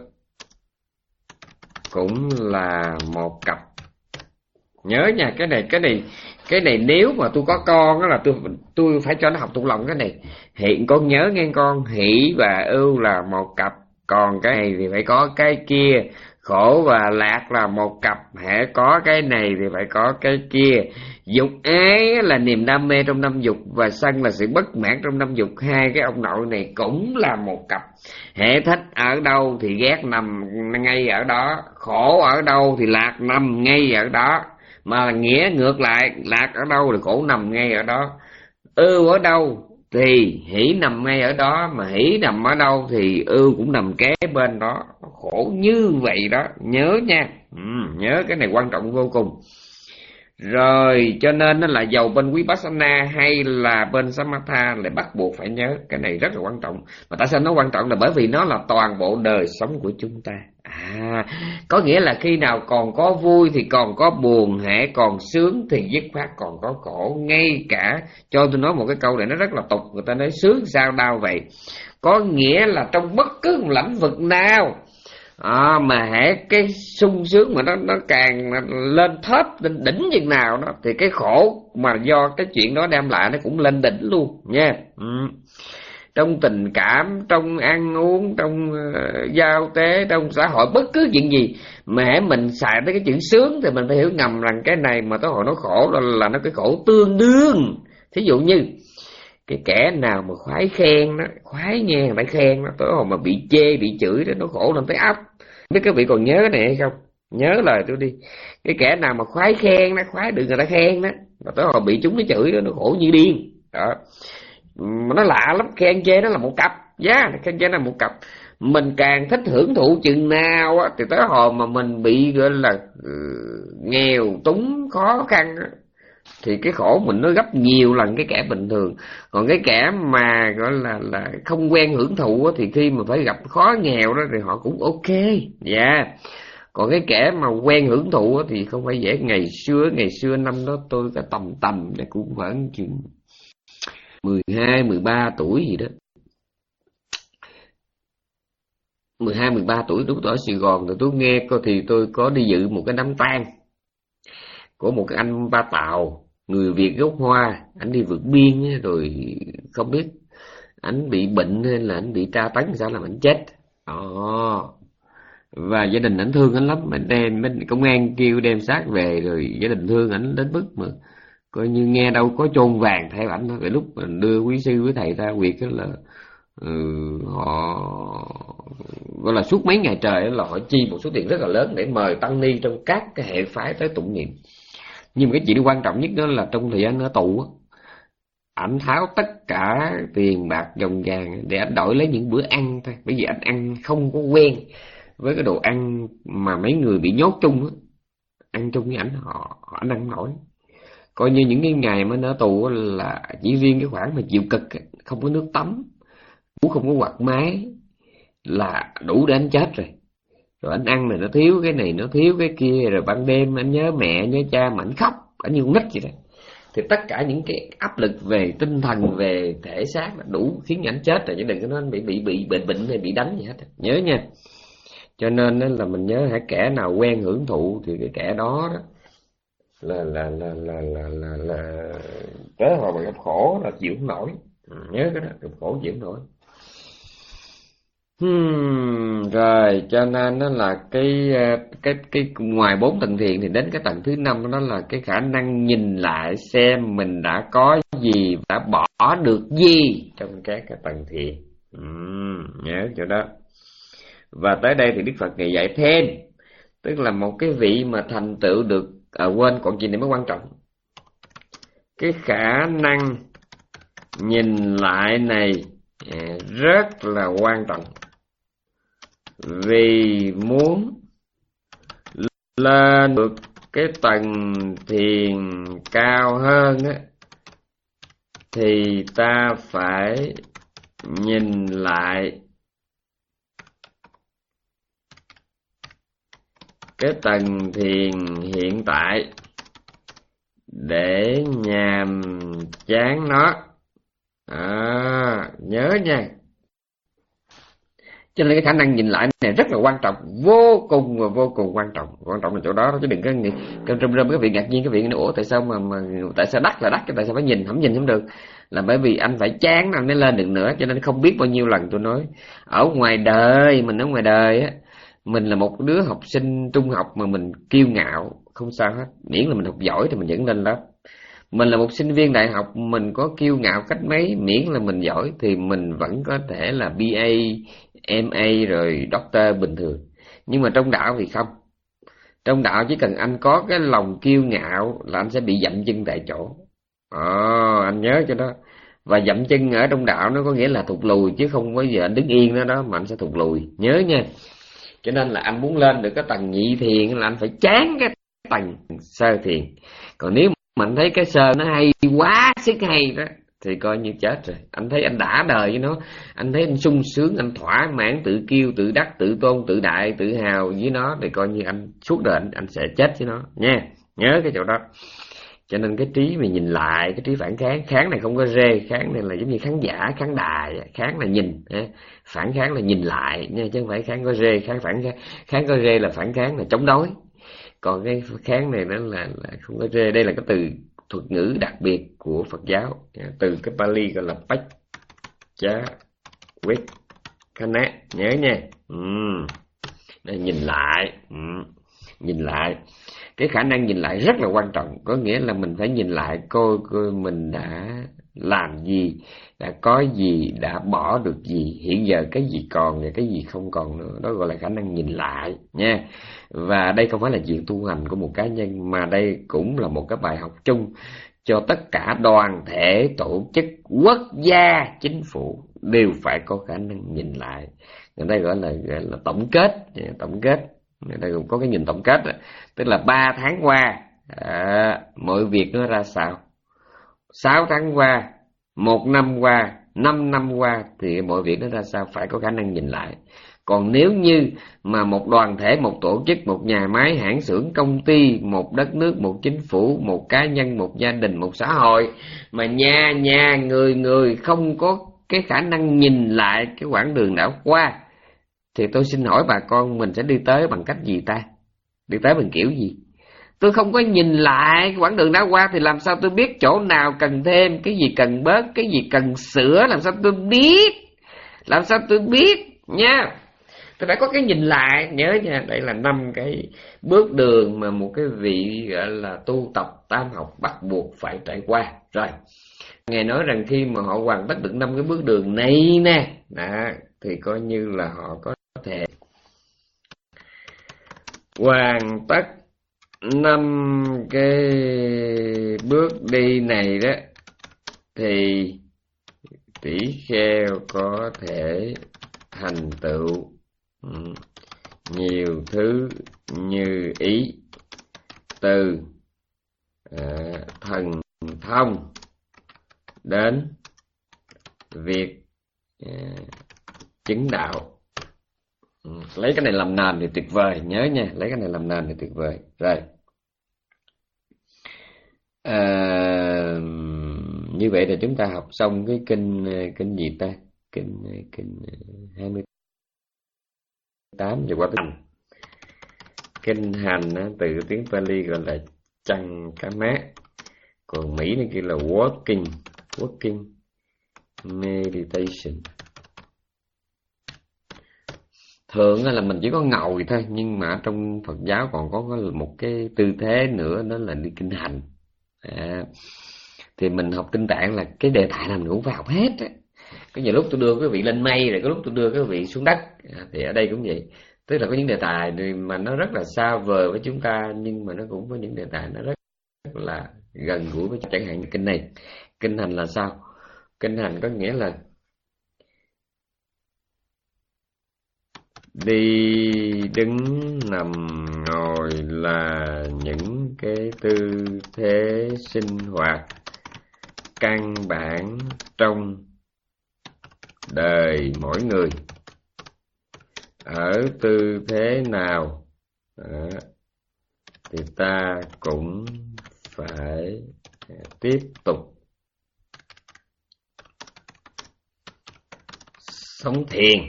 cũng là một cặp. Nhớ nha, cái này cái này cái này nếu mà tôi có con đó là tôi tôi phải cho nó học thuộc lòng cái này. Hiện con nhớ nghe con, hỷ và ưu là một cặp, còn cái này thì phải có cái kia. Khổ và lạc là một cặp, hễ có cái này thì phải có cái kia. Dục ái là niềm đam mê trong năm dục, và sân là sự bất mãn trong năm dục. Hai cái ông nội này cũng là một cặp. Hễ thích ở đâu thì ghét nằm ngay ở đó, khổ ở đâu thì lạc nằm ngay ở đó. Mà nghĩa ngược lại, lạc ở đâu thì khổ nằm ngay ở đó. Ưu ở đâu thì hỷ nằm ngay ở đó, mà hỷ nằm ở đâu thì ưu cũng nằm kế bên đó. Khổ như vậy đó, nhớ nha. Ừ, nhớ cái này quan trọng vô cùng. Rồi cho nên nó là dầu bên Vipassana hay là bên Samatha lại bắt buộc phải nhớ. Cái này rất là quan trọng. Mà tại sao nó quan trọng là bởi vì nó là toàn bộ đời sống của chúng ta. À, có nghĩa là khi nào còn có vui thì còn có buồn, hễ còn sướng thì dứt khoát còn có khổ. Ngay cả, cho tôi nói một cái câu này nó rất là tục, người ta nói sướng sao đau vậy. Có nghĩa là trong bất cứ một lĩnh vực nào à, mà hễ cái sung sướng mà nó nó càng lên thớp, lên đỉnh chừng nào đó, thì cái khổ mà do cái chuyện đó đem lại nó cũng lên đỉnh luôn nha. Ừ. Trong tình cảm, trong ăn uống, trong uh, giao tế, trong xã hội, bất cứ chuyện gì mà hễ mình xài tới cái chữ sướng thì mình phải hiểu ngầm rằng cái này mà tới hồi nó khổ là, là nó cái khổ tương đương. Thí dụ như cái kẻ nào mà khoái khen đó, khoái nghe người ta khen đó, tới hồi mà bị chê, bị chửi đó, nó khổ lên tới óc. Biết các vị còn nhớ cái này hay không? Nhớ lời tôi đi. Cái kẻ nào mà khoái khen đó, khoái được người ta khen đó, mà tới hồi bị chúng nó chửi đó, nó khổ như điên. Đó. Mà nó lạ lắm, khen chê nó là một cặp. Giá, yeah, khen chê nó là một cặp. Mình càng thích hưởng thụ chừng nào á, thì tới hồi mà mình bị gọi là uh, nghèo, túng, khó khăn á, thì cái khổ mình nó gấp nhiều lần cái kẻ bình thường. Còn cái kẻ mà gọi là là không quen hưởng thụ á, thì khi mà phải gặp khó nghèo đó thì họ cũng ok. Dạ. Yeah. Còn cái kẻ mà quen hưởng thụ á, thì không phải dễ. Ngày xưa ngày xưa năm đó tôi cả tầm tầm để cũng khoảng chừng mười hai, mười ba tuổi gì đó. mười hai, mười ba tuổi lúc tôi ở Sài Gòn, rồi tôi nghe coi thì tôi có đi dự một cái đám tang của một cái anh Ba Tàu, người Việt gốc Hoa. Anh đi vượt biên rồi không biết anh bị bệnh hay là anh bị tra tấn sao làm anh chết. Ồ. Và gia đình anh thương anh lắm, mà đem công an kêu đem xác về, rồi gia đình thương anh đến mức mà coi như nghe đâu có chôn vàng theo ảnh. Vậy lúc mình đưa quý sư với thầy ra quyệt đó là ừ, họ gọi là suốt mấy ngày trời là họ chi một số tiền rất là lớn để mời tăng ni trong các cái hệ phái tới tụng niệm. Nhưng mà cái chuyện quan trọng nhất đó là trong thời gian ở tù á, ảnh tháo tất cả tiền bạc dòng vàng để ảnh đổi lấy những bữa ăn thôi. Bởi vì ảnh ăn không có quen với cái đồ ăn mà mấy người bị nhốt chung á, ăn chung với ảnh họ, họ ảnh ăn không nổi. Coi như những cái ngày mà ở tù là chỉ riêng cái khoản mà chịu cực, không có nước tắm, cũng không có quạt máy là đủ để anh chết rồi. Rồi anh ăn này nó thiếu cái này, nó thiếu cái kia, rồi ban đêm anh nhớ mẹ nhớ cha mà anh khóc, anh như con nít vậy đó. Thì tất cả những cái áp lực về tinh thần, về thể xác là đủ khiến anh chết rồi, chứ đừng có nói anh bị bị bị bệnh bệnh hay bị đánh gì hết. Nhớ nha. Cho nên là mình nhớ hãy kẻ nào quen hưởng thụ thì cái kẻ đó đó là là là là là là, là tới hồi mà gặp khổ là chịu không nổi. Nhớ cái đó, gặp khổ chịu không nổi. Hmm, rồi cho nên nó là cái cái cái ngoài bốn tầng thiền thì đến cái tầng thứ năm đó là cái khả năng nhìn lại xem mình đã có gì, đã bỏ được gì trong các cái tầng thiền. Hmm, nhớ chỗ đó. Và tới đây thì Đức Phật ngày dạy thêm, tức là một cái vị mà thành tựu được à, quên còn gì này mới quan trọng. Cái khả năng nhìn lại này à, rất là quan trọng. Vì muốn lên được cái tầng thiền cao hơn á, thì ta phải nhìn lại cái tầng thiền hiện tại để nhàm chán nó. À, nhớ nha. Cho nên cái khả năng nhìn lại này rất là quan trọng, vô cùng và vô cùng quan trọng. Quan trọng là chỗ đó, chứ đừng có nghĩ trong trong cái vị ngạc nhiên, cái vị nói ủa tại sao mà, mà tại sao đắt là đắt, tại sao phải nhìn, không nhìn không được. Là bởi vì anh phải chán anh mới lên được nữa. Cho nên không biết bao nhiêu lần tôi nói, ở ngoài đời, mình ở ngoài đời á, mình là một đứa học sinh trung học mà mình kiêu ngạo không sao hết, miễn là mình học giỏi thì mình vẫn lên lớp. Mình là một sinh viên đại học, mình có kiêu ngạo cách mấy, miễn là mình giỏi thì mình vẫn có thể là bê a, em a rồi doctor bình thường. Nhưng mà trong đạo thì không. Trong đạo chỉ cần anh có cái lòng kiêu ngạo là anh sẽ bị dậm chân tại chỗ. Ờ, anh nhớ cho đó. Và dậm chân ở trong đạo nó có nghĩa là thụt lùi, chứ không bao giờ anh đứng yên đó đó mà anh sẽ thụt lùi, nhớ nha. Cho nên là anh muốn lên được cái tầng nhị thiền là anh phải chán cái tầng sơ thiền. Còn nếu mà anh thấy cái sơ nó hay quá sức hay đó thì coi như chết rồi. Anh thấy anh đã đời với nó, anh thấy anh sung sướng, anh thỏa mãn, tự kiêu, tự đắc, tự tôn, tự đại, tự hào với nó, thì coi như anh suốt đời anh, anh sẽ chết với nó nha. Nhớ cái chỗ đó. Cho nên cái trí mình nhìn lại, cái trí phản kháng, kháng này không có rê, kháng này là giống như khán giả, khán đài, kháng là nhìn, phản kháng là nhìn lại nha, chứ không phải kháng có rê. Kháng phản kháng, kháng có rê là phản kháng, là chống đối. Còn cái kháng này nó là, là không có rê. Đây là cái từ thuật ngữ đặc biệt của Phật giáo, từ cái Pali gọi là Paccavecchana, nhớ nha. Ừ. Đây, nhìn lại, ừ. Nhìn lại, cái khả năng nhìn lại rất là quan trọng. Có nghĩa là mình phải nhìn lại coi coi mình đã làm gì, đã có gì, đã bỏ được gì, hiện giờ cái gì còn và cái gì không còn nữa. Đó gọi là khả năng nhìn lại nha. Và đây không phải là chuyện tu hành của một cá nhân, mà đây cũng là một cái bài học chung cho tất cả đoàn thể, tổ chức, quốc gia, chính phủ đều phải có khả năng nhìn lại. Người ta gọi là, gọi là tổng kết, tổng kết. Người ta cũng có cái nhìn tổng kết đó. Tức là ba tháng qua à, mọi việc nó ra sao, sáu tháng qua, một năm qua, năm năm qua thì mọi việc nó ra sao, phải có khả năng nhìn lại. Còn nếu như mà một đoàn thể, một tổ chức, một nhà máy, hãng xưởng, công ty, một đất nước, một chính phủ, một cá nhân, một gia đình, một xã hội mà nhà nhà người người không có cái khả năng nhìn lại cái quãng đường đã qua, thì tôi xin hỏi bà con, mình sẽ đi tới bằng cách gì ta? Đi tới bằng kiểu gì? Tôi không có nhìn lại quãng đường đã qua thì làm sao tôi biết chỗ nào cần thêm, cái gì cần bớt, cái gì cần sửa, làm sao tôi biết? Làm sao tôi biết nha? Tôi phải có cái nhìn lại, nhớ nha. Đây là năm cái bước đường mà một cái vị gọi là tu tập tam học bắt buộc phải trải qua. Rồi, Ngài nói rằng khi mà họ hoàn tất được năm cái bước đường này nè, đó, thì coi như là họ có thể hoàn tất năm cái bước đi này đó, thì tỷ kheo có thể thành tựu nhiều thứ như ý, từ à, thần thông đến việc à, chứng đạo. Ừ, lấy cái này làm nền thì tuyệt vời, nhớ nha, lấy cái này làm nền thì tuyệt vời. Rồi à, như vậy là chúng ta học xong cái kinh kinh gì ta, kinh kinh hai mươi tám rồi qua tới kinh hành. Từ tiếng Pali gọi là Chankama, còn Mỹ này kia là walking walking meditation. Thường là mình chỉ có ngồi thôi, nhưng mà trong Phật giáo còn có một cái tư thế nữa, đó là đi kinh hành. À, thì mình học kinh tạng là cái đề tài nào mình cũng phải học hết á. Có nhiều lúc tôi đưa cái vị lên mây, rồi có lúc tôi đưa cái vị xuống đất. À, thì ở đây cũng vậy. Tức là có những đề tài mà nó rất là xa vời với chúng ta, nhưng mà nó cũng có những đề tài nó rất, rất là gần gũi với. Chẳng hạn như kinh này, kinh hành là sao? Kinh hành có nghĩa là đi đứng nằm ngồi là những cái tư thế sinh hoạt căn bản trong đời mỗi người. Ở tư thế nào à, thì ta cũng phải tiếp tục sống thiền.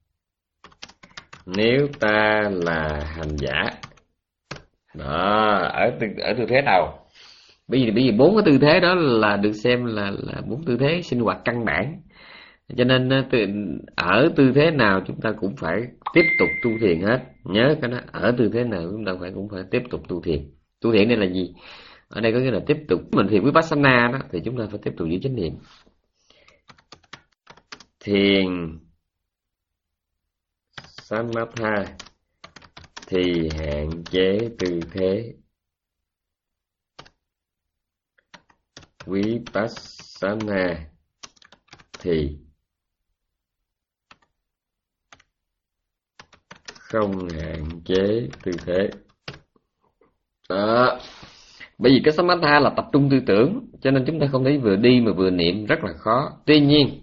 Nếu ta là hành giả đó, ở tư, ở tư thế nào? Bởi vì, bởi vì bốn cái tư thế đó là được xem là là bốn tư thế sinh hoạt căn bản. Cho nên ở tư thế nào chúng ta cũng phải tiếp tục tu thiền hết. Nhớ cái đó, ở tư thế nào chúng ta phải cũng phải tiếp tục tu thiền. Tu thiền đây là gì? Ở đây có nghĩa là tiếp tục. Mình thiền Vipassana đó thì chúng ta phải tiếp tục giữ chánh niệm. Thiền Samatha thì hạn chế tư thế, Vipassana thì không hạn chế tư thế. Đó. Bởi vì cái Samatha là tập trung tư tưởng, cho nên chúng ta không thể vừa đi mà vừa niệm, rất là khó. Tuy nhiên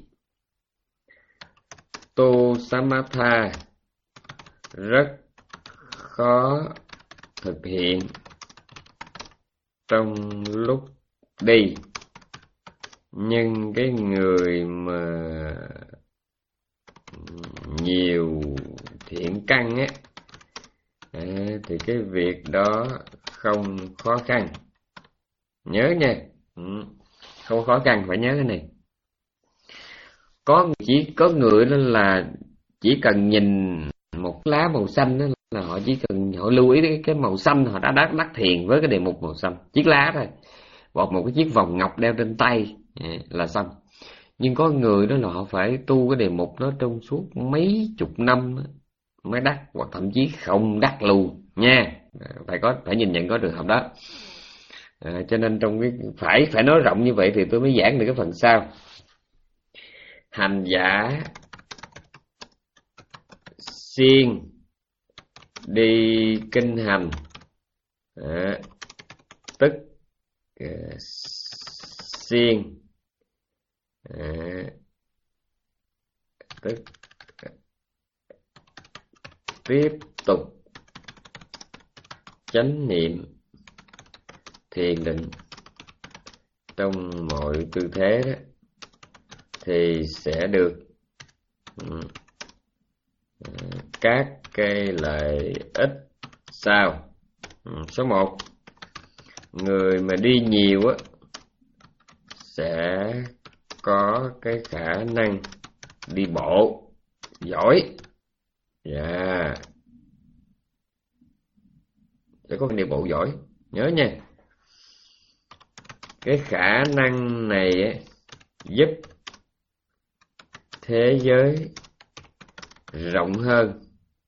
tu Samatha rất khó thực hiện trong lúc đi. Nhưng cái người mà nhiều thiện căn á à, thì cái việc đó không khó khăn. Nhớ nha, không khó khăn, phải nhớ cái này. Có chỉ có người đó là chỉ cần nhìn một lá màu xanh đó là họ chỉ cần họ lưu ý đến cái màu xanh, họ đã đắc đắc thiền với cái đề mục màu xanh, chiếc lá thôi, hoặc một cái chiếc vòng ngọc đeo trên tay là xong. Nhưng có người đó là họ phải tu cái đề mục đó trong suốt mấy chục năm mới đắc, hoặc thậm chí không đắc luôn nha. Phải có phải nhìn nhận có trường hợp đó. À, cho nên trong cái phải phải nói rộng như vậy thì tôi mới giảng được cái phần sau. Hành giả siêng đi kinh hành à, tức uh, siêng à, tức uh, tiếp tục chánh niệm thiền định trong mọi tư thế đó, thì sẽ được uh, các cái lợi ích sau. Số một, người mà đi nhiều á sẽ có cái khả năng đi bộ giỏi. Dạ, sẽ có đi bộ giỏi. Nhớ nha, cái khả năng này á, giúp thế giới rộng hơn,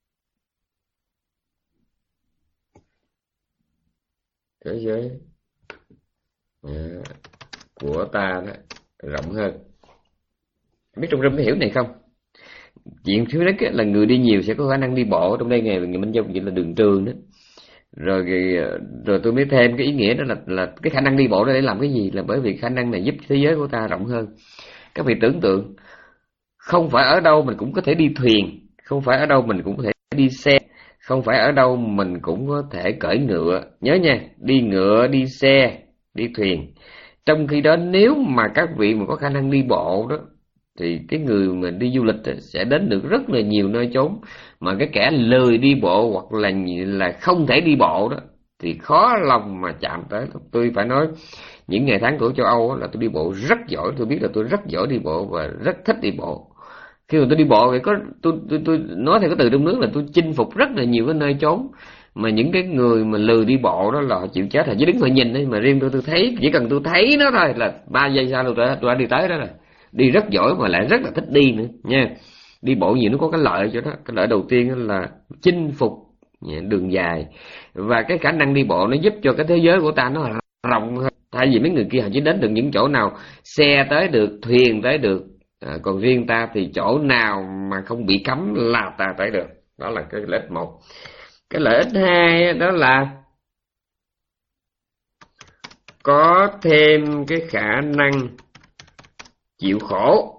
thế giới à, của ta đó rộng hơn. Biết trong râm có hiểu này không? Chuyện thứ nhất là người đi nhiều sẽ có khả năng đi bộ. Trong đây ngày ngày Minh Châu chỉ là đường trường đó. Rồi rồi tôi mới thêm cái ý nghĩa đó là là cái khả năng đi bộ đó để làm cái gì? Là bởi vì khả năng này giúp thế giới của ta rộng hơn. Các vị tưởng tượng, không phải ở đâu mình cũng có thể đi thuyền, không phải ở đâu mình cũng có thể đi xe, không phải ở đâu mình cũng có thể cưỡi ngựa. Nhớ nha, đi ngựa, đi xe, đi thuyền. Trong khi đó nếu mà các vị mà có khả năng đi bộ đó, thì cái người mà đi du lịch sẽ đến được rất là nhiều nơi chốn. Mà cái kẻ lười đi bộ hoặc là là không thể đi bộ đó thì khó lòng mà chạm tới. Tôi phải nói những ngày tháng của châu Âu là tôi đi bộ rất giỏi. Tôi biết là tôi rất giỏi đi bộ và rất thích đi bộ. Khi mà tôi đi bộ thì có tôi tôi tôi nói theo cái từ trong nước là tôi chinh phục rất là nhiều cái nơi chốn mà những cái người mà lười đi bộ đó là họ chịu chết, họ chỉ đứng họ nhìn thôi. Mà riêng tôi tôi thấy, chỉ cần tôi thấy nó thôi là ba giây sau tôi đã, tôi đã đi tới đó rồi. Đi rất giỏi mà lại rất là thích đi nữa nha. Đi bộ nhiều nó có cái lợi cho đó. Cái lợi đầu tiên là chinh phục đường dài, và cái khả năng đi bộ nó giúp cho cái thế giới của ta nó rộng hơn. Thay vì mấy người kia họ chỉ đến được những chỗ nào xe tới được, thuyền tới được, à, còn riêng ta thì chỗ nào mà không bị cấm là ta tới được Đó là cái lợi ích một. Cái lợi ích hai đó là có thêm cái khả năng chịu khổ.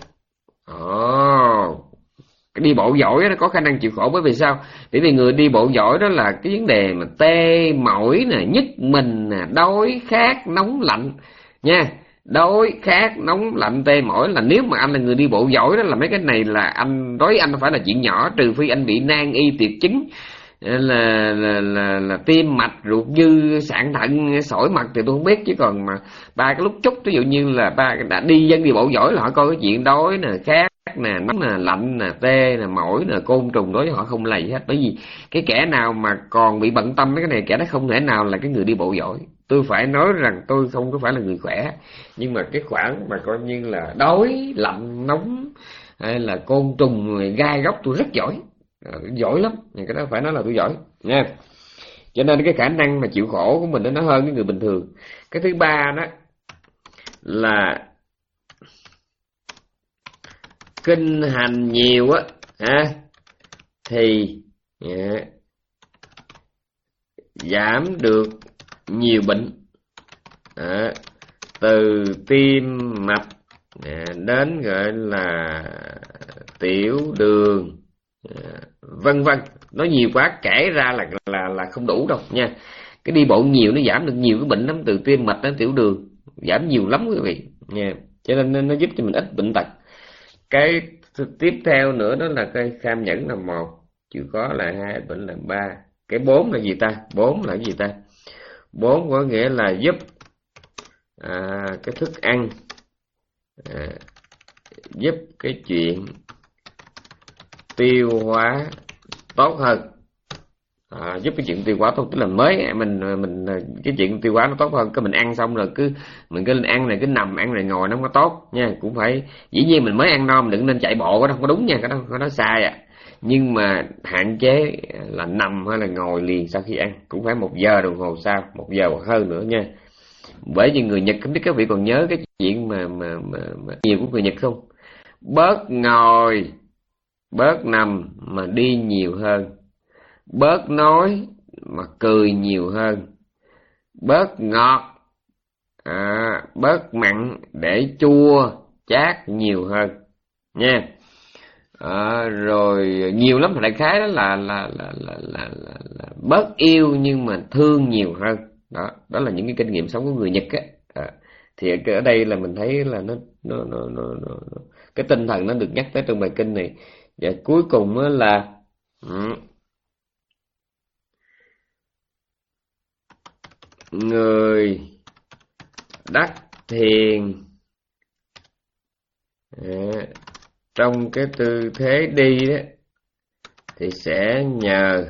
Ồ, cái đi bộ giỏi nó có khả năng chịu khổ. Bởi vì sao? Bởi vì người đi bộ giỏi đó là cái vấn đề mà tê mỏi nè, nhức mình nè, đói khát nóng lạnh nha. Đói khát nóng lạnh tê mỏi là nếu mà anh là người đi bộ giỏi đó là mấy cái này là anh đối với anh không phải là chuyện nhỏ, trừ phi anh bị nan y tuyệt chứng là là là, là tim mạch, ruột dư, sạn thận, sỏi mật thì tôi không biết, chứ còn mà ba cái lúc chút ví dụ như là ba đã đi dân đi bộ giỏi là họ coi cái chuyện đói nè, khát nè, nóng nè, lạnh nè, tê nè, mỏi nè, côn trùng đối với họ không là gì hết. Bởi vì cái kẻ nào mà còn bị bận tâm mấy cái này, kẻ đó không thể nào là cái người đi bộ giỏi. Tôi phải nói rằng tôi không có phải là người khỏe, nhưng mà cái khoản mà coi như là đói, lạnh, nóng hay là côn trùng, gai góc tôi rất giỏi. À, giỏi lắm, cái đó phải nói là tôi giỏi nha. Cho nên cái khả năng mà chịu khổ của mình nó hơn cái người bình thường. Cái thứ ba đó là kinh hành nhiều á ha, thì yeah, giảm được nhiều bệnh à, từ tim mạch à, đến gọi là tiểu đường à, vân vân. Nói nhiều quá kể ra là là là không đủ đâu nha. Cái đi bộ nhiều nó giảm được nhiều cái bệnh lắm, từ tim mạch đến tiểu đường giảm nhiều lắm quý vị nha. Cho nên nó giúp cho mình ít bệnh tật. Cái tiếp theo nữa đó là cái kham nhẫn là một, chịu khó là hai, bệnh là ba. Cái bốn là gì ta? Bốn là cái gì ta? Bốn có nghĩa là giúp à, cái thức ăn à, giúp cái chuyện tiêu hóa tốt hơn. À, giúp cái chuyện tiêu hóa tốt, tức là mới mình mình cái chuyện tiêu hóa nó tốt hơn. Cái mình ăn xong rồi cứ mình cứ lên ăn này, cứ nằm ăn này ngồi nó không có tốt nha. Cũng phải dĩ nhiên mình mới ăn no mình đừng nên chạy bộ, cái đó không có đúng nha, cái đó cái đó sai à. Nhưng mà hạn chế là nằm hay là ngồi liền sau khi ăn, cũng phải một giờ đồng hồ sau, một giờ hoặc hơn nữa nha. Bởi vì người Nhật, không biết các vị còn nhớ cái chuyện mà mà, mà, mà nhiều của người Nhật không? Bớt ngồi, bớt nằm mà đi nhiều hơn, bớt nói mà cười nhiều hơn, bớt ngọt à, bớt mặn để chua chát nhiều hơn nha. À, rồi nhiều lắm, đại khái đó là là là, là, là, là, là bớt yêu nhưng mà thương nhiều hơn. Đó, đó là những cái kinh nghiệm sống của người Nhật á. À, thì ở đây là mình thấy là nó nó nó, nó, nó, nó cái tinh thần nó được nhắc tới trong bài kinh này. Và cuối cùng là ừ, người đắc thiền à, trong cái tư thế đi đó thì sẽ nhờ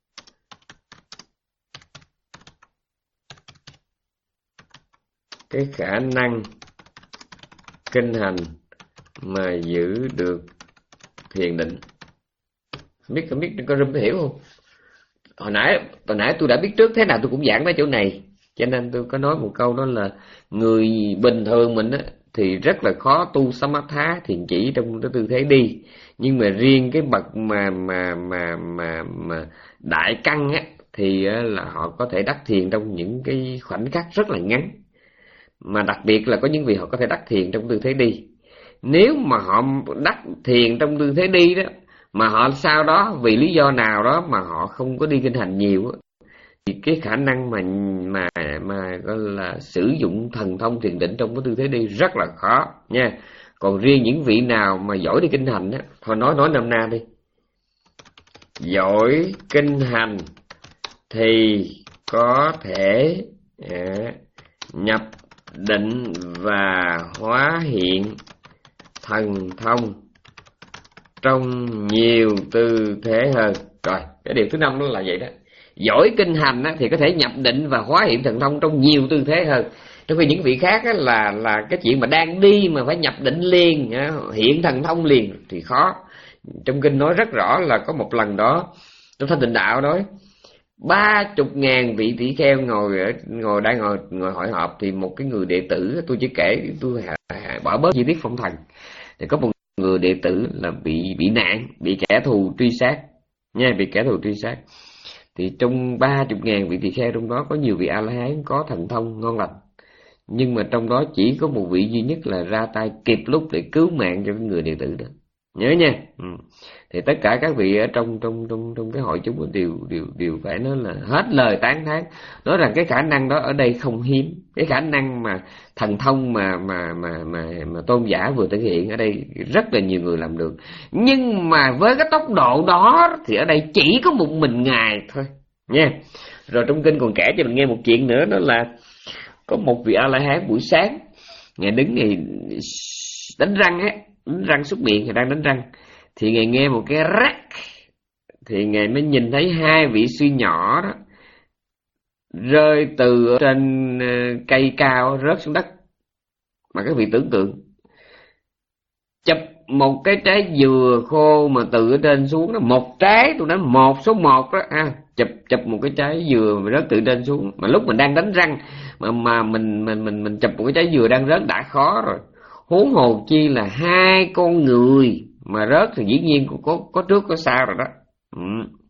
cái khả năng kinh hành mà giữ được thiền định. Không biết không biết có rung có hiểu không? Hồi nãy hồi nãy tôi đã biết trước, thế nào tôi cũng giảng mấy chỗ này, cho nên tôi có nói một câu đó là người bình thường mình á thì rất là khó tu samatha, thiền chỉ trong cái tư thế đi. Nhưng mà riêng cái bậc mà mà mà mà mà đại căn á thì là họ có thể đắc thiền trong những cái khoảnh khắc rất là ngắn. Mà đặc biệt là có những vị họ có thể đắc thiền trong tư thế đi. Nếu mà họ đắc thiền trong tư thế đi đó, mà họ sau đó vì lý do nào đó mà họ không có đi kinh hành nhiều, thì cái khả năng mà mà mà gọi là sử dụng thần thông thiền định trong cái tư thế đi rất là khó nha. Còn riêng những vị nào mà giỏi đi kinh hành á, thôi nói nói nôm na đi, giỏi kinh hành thì có thể à, nhập định và hóa hiện thần thông trong nhiều tư thế hơn. Rồi, cái điều thứ năm đó là vậy đó. Giỏi kinh hành á, thì có thể nhập định và hóa hiện thần thông trong nhiều tư thế hơn. Trong khi những vị khác á, là là cái chuyện mà đang đi mà phải nhập định liền, hiện thần thông liền thì khó. Trong kinh nói rất rõ là có một lần đó trong Thanh Tịnh Đạo đó, ba chục ngàn vị tỷ kheo ngồi ở ngồi đang ngồi ngồi hội họp, thì một cái người đệ tử, tôi chỉ kể tôi bỏ bớt chi tiết phong thần, thì có một người đệ tử là bị bị nạn, bị kẻ thù truy sát, nha, bị kẻ thù truy sát. Thì trong ba chục ngàn vị tỳ kheo trong đó có nhiều vị A La Hán có thần thông ngon lành, nhưng mà trong đó chỉ có một vị duy nhất là ra tay kịp lúc để cứu mạng cho cái người đệ tử đó, nhớ nha. Ừ. Thì tất cả các vị ở trong trong trong trong cái hội chúng đều đều đều phải nói là hết lời tán thán, nói rằng cái khả năng đó ở đây không hiếm, cái khả năng mà thần thông mà mà mà mà mà tôn giả vừa thể hiện ở đây rất là nhiều người làm được, nhưng mà với cái tốc độ đó thì ở đây chỉ có một mình ngài thôi nha. Rồi trong kinh còn kể cho mình nghe một chuyện nữa, đó là có một vị A La Hán buổi sáng ngài đứng ngài đánh răng á, đánh răng súc miệng, ngài đang đánh răng thì ngài nghe một cái rắc, thì ngài mới nhìn thấy hai vị sư nhỏ đó rơi từ trên cây cao rớt xuống đất. Mà các vị tưởng tượng, chụp một cái trái dừa khô mà từ ở trên xuống đó, một trái, tôi nói một số một đó ha, chụp chụp một cái trái dừa mà rớt từ trên xuống, mà lúc mình đang đánh răng mà mà mình mình mình mình chụp một cái trái dừa đang rớt đã khó rồi, huống hồ chi là hai con người mà rớt thì dĩ nhiên có có trước có sau rồi đó. Ừ.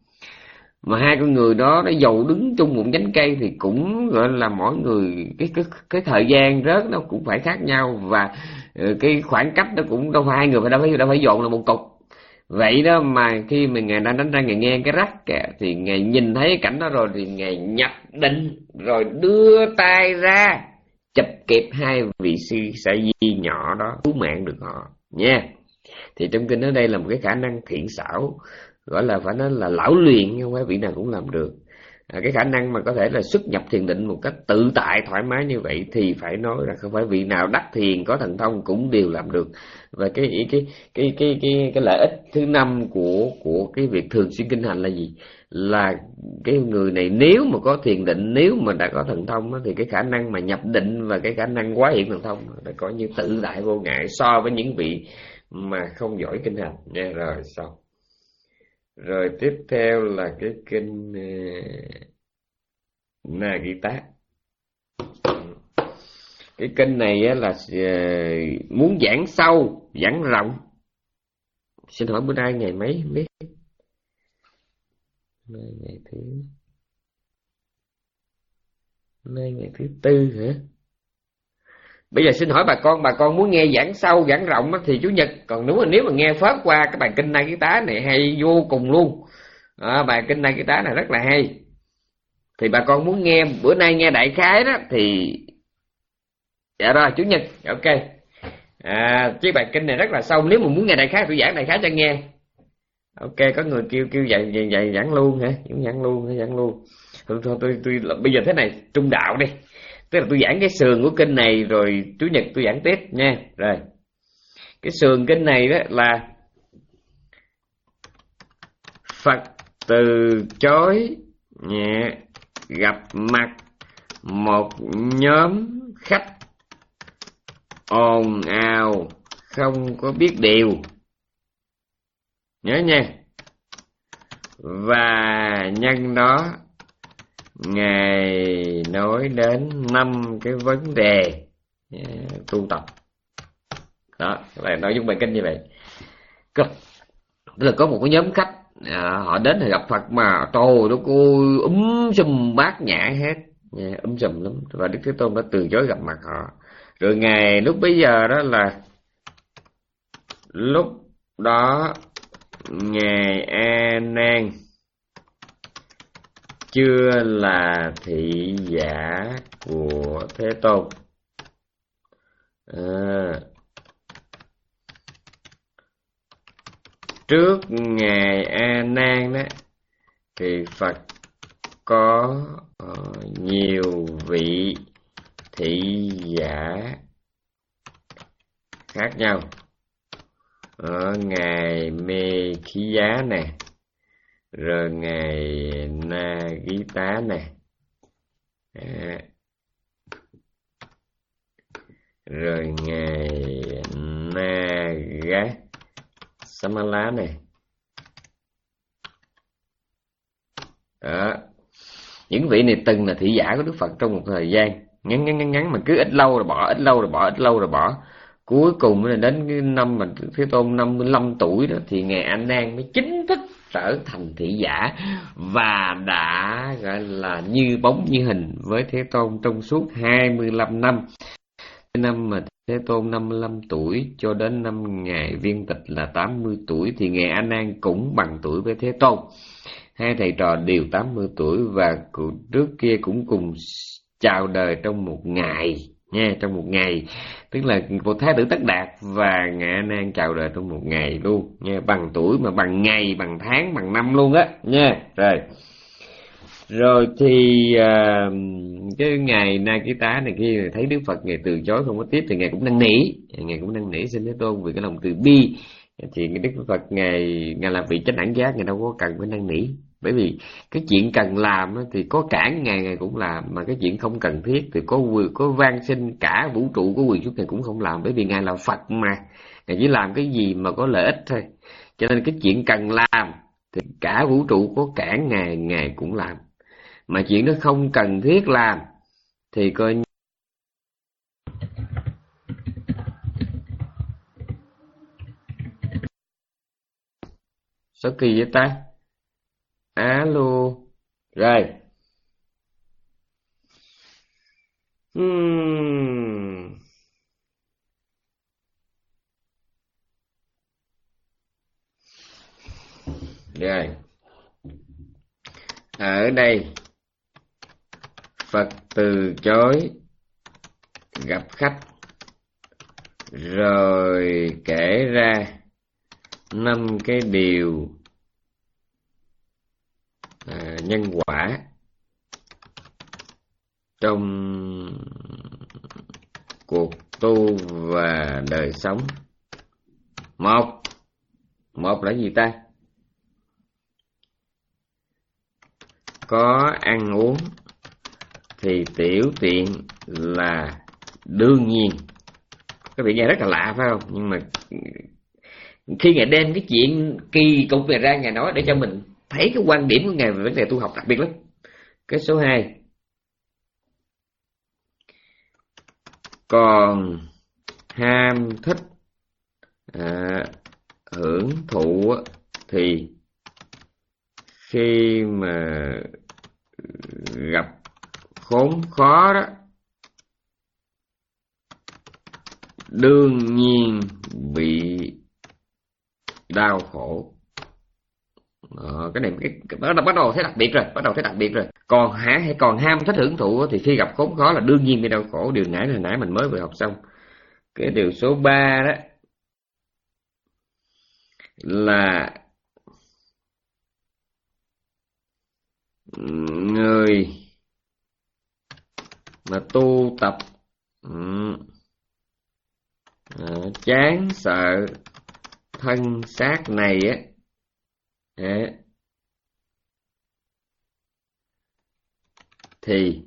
Mà hai con người đó nó dầu đứng chung một nhánh cây thì cũng gọi là mỗi người cái cái cái thời gian rớt nó cũng phải khác nhau, và cái khoảng cách nó cũng đâu phải hai người phải đâu phải đâu phải dồn là một cục. Vậy đó mà khi mà ngài đang đánh răng, ngài nghe cái rắc kìa, thì ngài nhìn thấy cái cảnh đó rồi thì ngài nhập định rồi đưa tay ra chụp kịp hai vị sư sa di nhỏ đó, cứu mạng được họ nha. Thì trong kinh ở đây là một cái khả năng thiện xảo, gọi là phải nói là lão luyện, không phải vị nào cũng làm được. À, cái khả năng mà có thể là xuất nhập thiền định một cách tự tại thoải mái như vậy thì phải nói là không phải vị nào đắc thiền có thần thông cũng đều làm được. Và cái cái cái cái cái cái lợi ích thứ năm của của cái việc thường xuyên kinh hành là gì? Là cái người này nếu mà có thiền định, nếu mà đã có thần thông đó, thì cái khả năng mà nhập định và cái khả năng hóa hiện thần thông là coi như tự tại vô ngại so với những vị mà không giỏi kinh hành nha. Rồi xong. Rồi tiếp theo là cái kinh Nagita. Cái kinh này á là muốn giảng sâu, giảng rộng. Xin hỏi bữa nay ngày mấy không biết? Nay ngày thứ Nay ngày thứ tư hả? Bây giờ xin hỏi bà con, bà con muốn nghe giảng sâu, giảng rộng thì Chủ nhật. Còn nếu mà nếu mà nghe phớt qua cái bài kinh Nagita này hay vô cùng luôn. À, bài kinh Nagita này rất là hay. Thì bà con muốn nghe bữa nay nghe đại khái đó thì dạ rồi Chủ nhật ok. À, chứ bài kinh này rất là sâu, nếu mà muốn nghe đại khái tôi giảng đại khái cho nghe. Ok, có người kêu kêu dạy dạy, dạy giảng luôn hả? Giảng luôn, giảng luôn. Thôi, thôi tôi tôi bây giờ thế này, trung đạo đi. Tức là tôi giảng cái sườn của kinh này rồi Chủ nhật tôi giảng tiếp nha. Rồi. Cái sườn kinh này đó là Phật từ chối nhẹ gặp mặt một nhóm khách ồn ào không có biết điều, nhớ nha. Và nhân đó Ngài nói đến năm cái vấn đề tu tập. Đó là nội dung bài kinh như vậy. Tức là có một cái nhóm khách, à, họ đến thì gặp Phật mà trời đất ơi úm sùm bát nhã hết, úm sùm lắm. Và Đức Thế Tôn đã từ chối gặp mặt họ. Rồi Ngài lúc bấy giờ đó là lúc đó Ngài A Nan chưa là thị giả của Thế Tôn. À, trước Ngài A Nan đó thì Phật có uh, nhiều vị thị giả khác nhau. Ở Ngài Mê Khí Giá nè, rồi Ngài Na Gí Tá nè, à, rồi Ngài Na Gá Samala nè. Đó. Những vị này từng là thị giả của Đức Phật trong một thời gian ngắn ngắn ngắn ngắn mà cứ ít lâu rồi bỏ, ít lâu rồi bỏ, ít lâu rồi bỏ. cuối cùng là đến cái năm mà Thế Tôn năm mươi lăm tuổi đó thì ngài A Nan mới chính thức trở thành thị giả và đã gọi là như bóng như hình với Thế Tôn trong suốt hai mươi lăm năm. Năm mà Thế Tôn năm mươi lăm tuổi cho đến năm ngài viên tịch là tám mươi tuổi thì ngài A Nan cũng bằng tuổi với Thế Tôn. Hai thầy trò đều tám mươi tuổi và trước kia cũng cùng chào đời trong một ngày nha, trong một ngày, tức là một Thái tử Tất Đạt và ngài A Nan chào đời trong một ngày luôn nha, bằng tuổi mà bằng ngày, bằng tháng, bằng năm luôn á nha. Rồi rồi thì à, cái ngày Na Kiết Tá này khi thấy Đức Phật ngài từ chối không có tiếp thì ngài cũng năn nỉ, ngài cũng năn nỉ xin Thế Tôn vì cái lòng từ bi. Thì Đức Phật ngài ngài là vị chánh đẳng giác, ngài đâu có cần phải năn nỉ, bởi vì cái chuyện cần làm thì có cản ngài ngài cũng làm, mà cái chuyện không cần thiết thì có quyền, có van xin cả vũ trụ có quyền xuất ngài cũng không làm, bởi vì ngài là Phật mà, ngài chỉ làm cái gì mà có lợi ích thôi. Cho nên cái chuyện cần làm thì cả vũ trụ có cản ngài ngài cũng làm, mà chuyện đó không cần thiết làm thì coi như... Sao kỳ vậy ta? Alo. Rồi. Hmm. Rồi. Ở đây Phật từ chối gặp khách rồi kể ra năm cái điều à, nhân quả trong cuộc tu và đời sống. Một, một là gì ta? Có ăn uống thì tiểu tiện là đương nhiên. Các vị nghe rất là lạ phải không? Nhưng mà khi ngài đem cái chuyện kỳ cục này ra, ngài nói để cho mình thấy cái quan điểm của ngài về vấn đề tu học đặc biệt lắm. Cái số hai, còn ham thích à, hưởng thụ thì khi mà gặp khốn khó đó đương nhiên bị đau khổ. Ờ, cái này cái, cái bắt đầu bắt đầu thấy đặc biệt rồi, bắt đầu thấy đặc biệt rồi. Còn hả hay còn ham thích hưởng thụ thì khi gặp khốn khó là đương nhiên bị đau khổ. Điều nãy hồi nãy mình mới vừa học xong. Cái điều số ba đó là người mà tu tập à, chán sợ thân xác này á, à, thì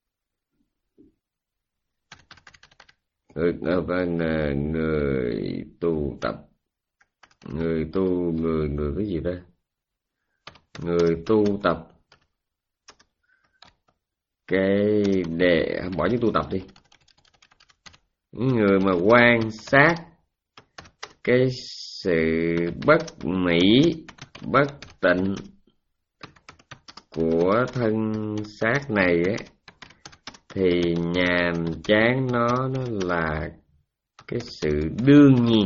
người, người, người tu tập người tu người người cái gì đó người tu tập cái đề bỏ những tu tập đi, người mà quan sát cái sự bất mỹ bất tịnh của thân xác này á, thì nhàm chán nó nó là cái sự đương nhiên.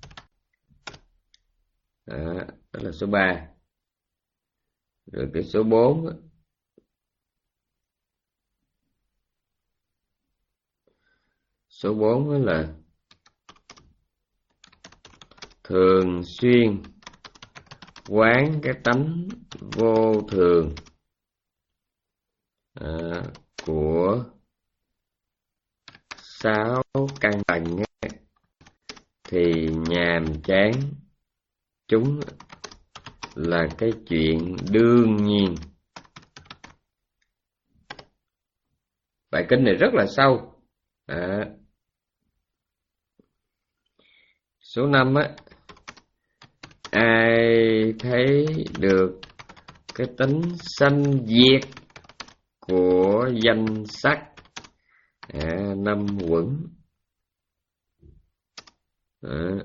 Đó, đó là số ba. Rồi cái số bốn, số bốn đó là thường xuyên quán cái tánh vô thường à, của sáu căn tầng ấy, thì nhàm chán chúng là cái chuyện đương nhiên. Bài kinh này rất là sâu. À, số năm á, ai thấy được cái tính sanh diệt của danh sắc à, năm uẩn Đó.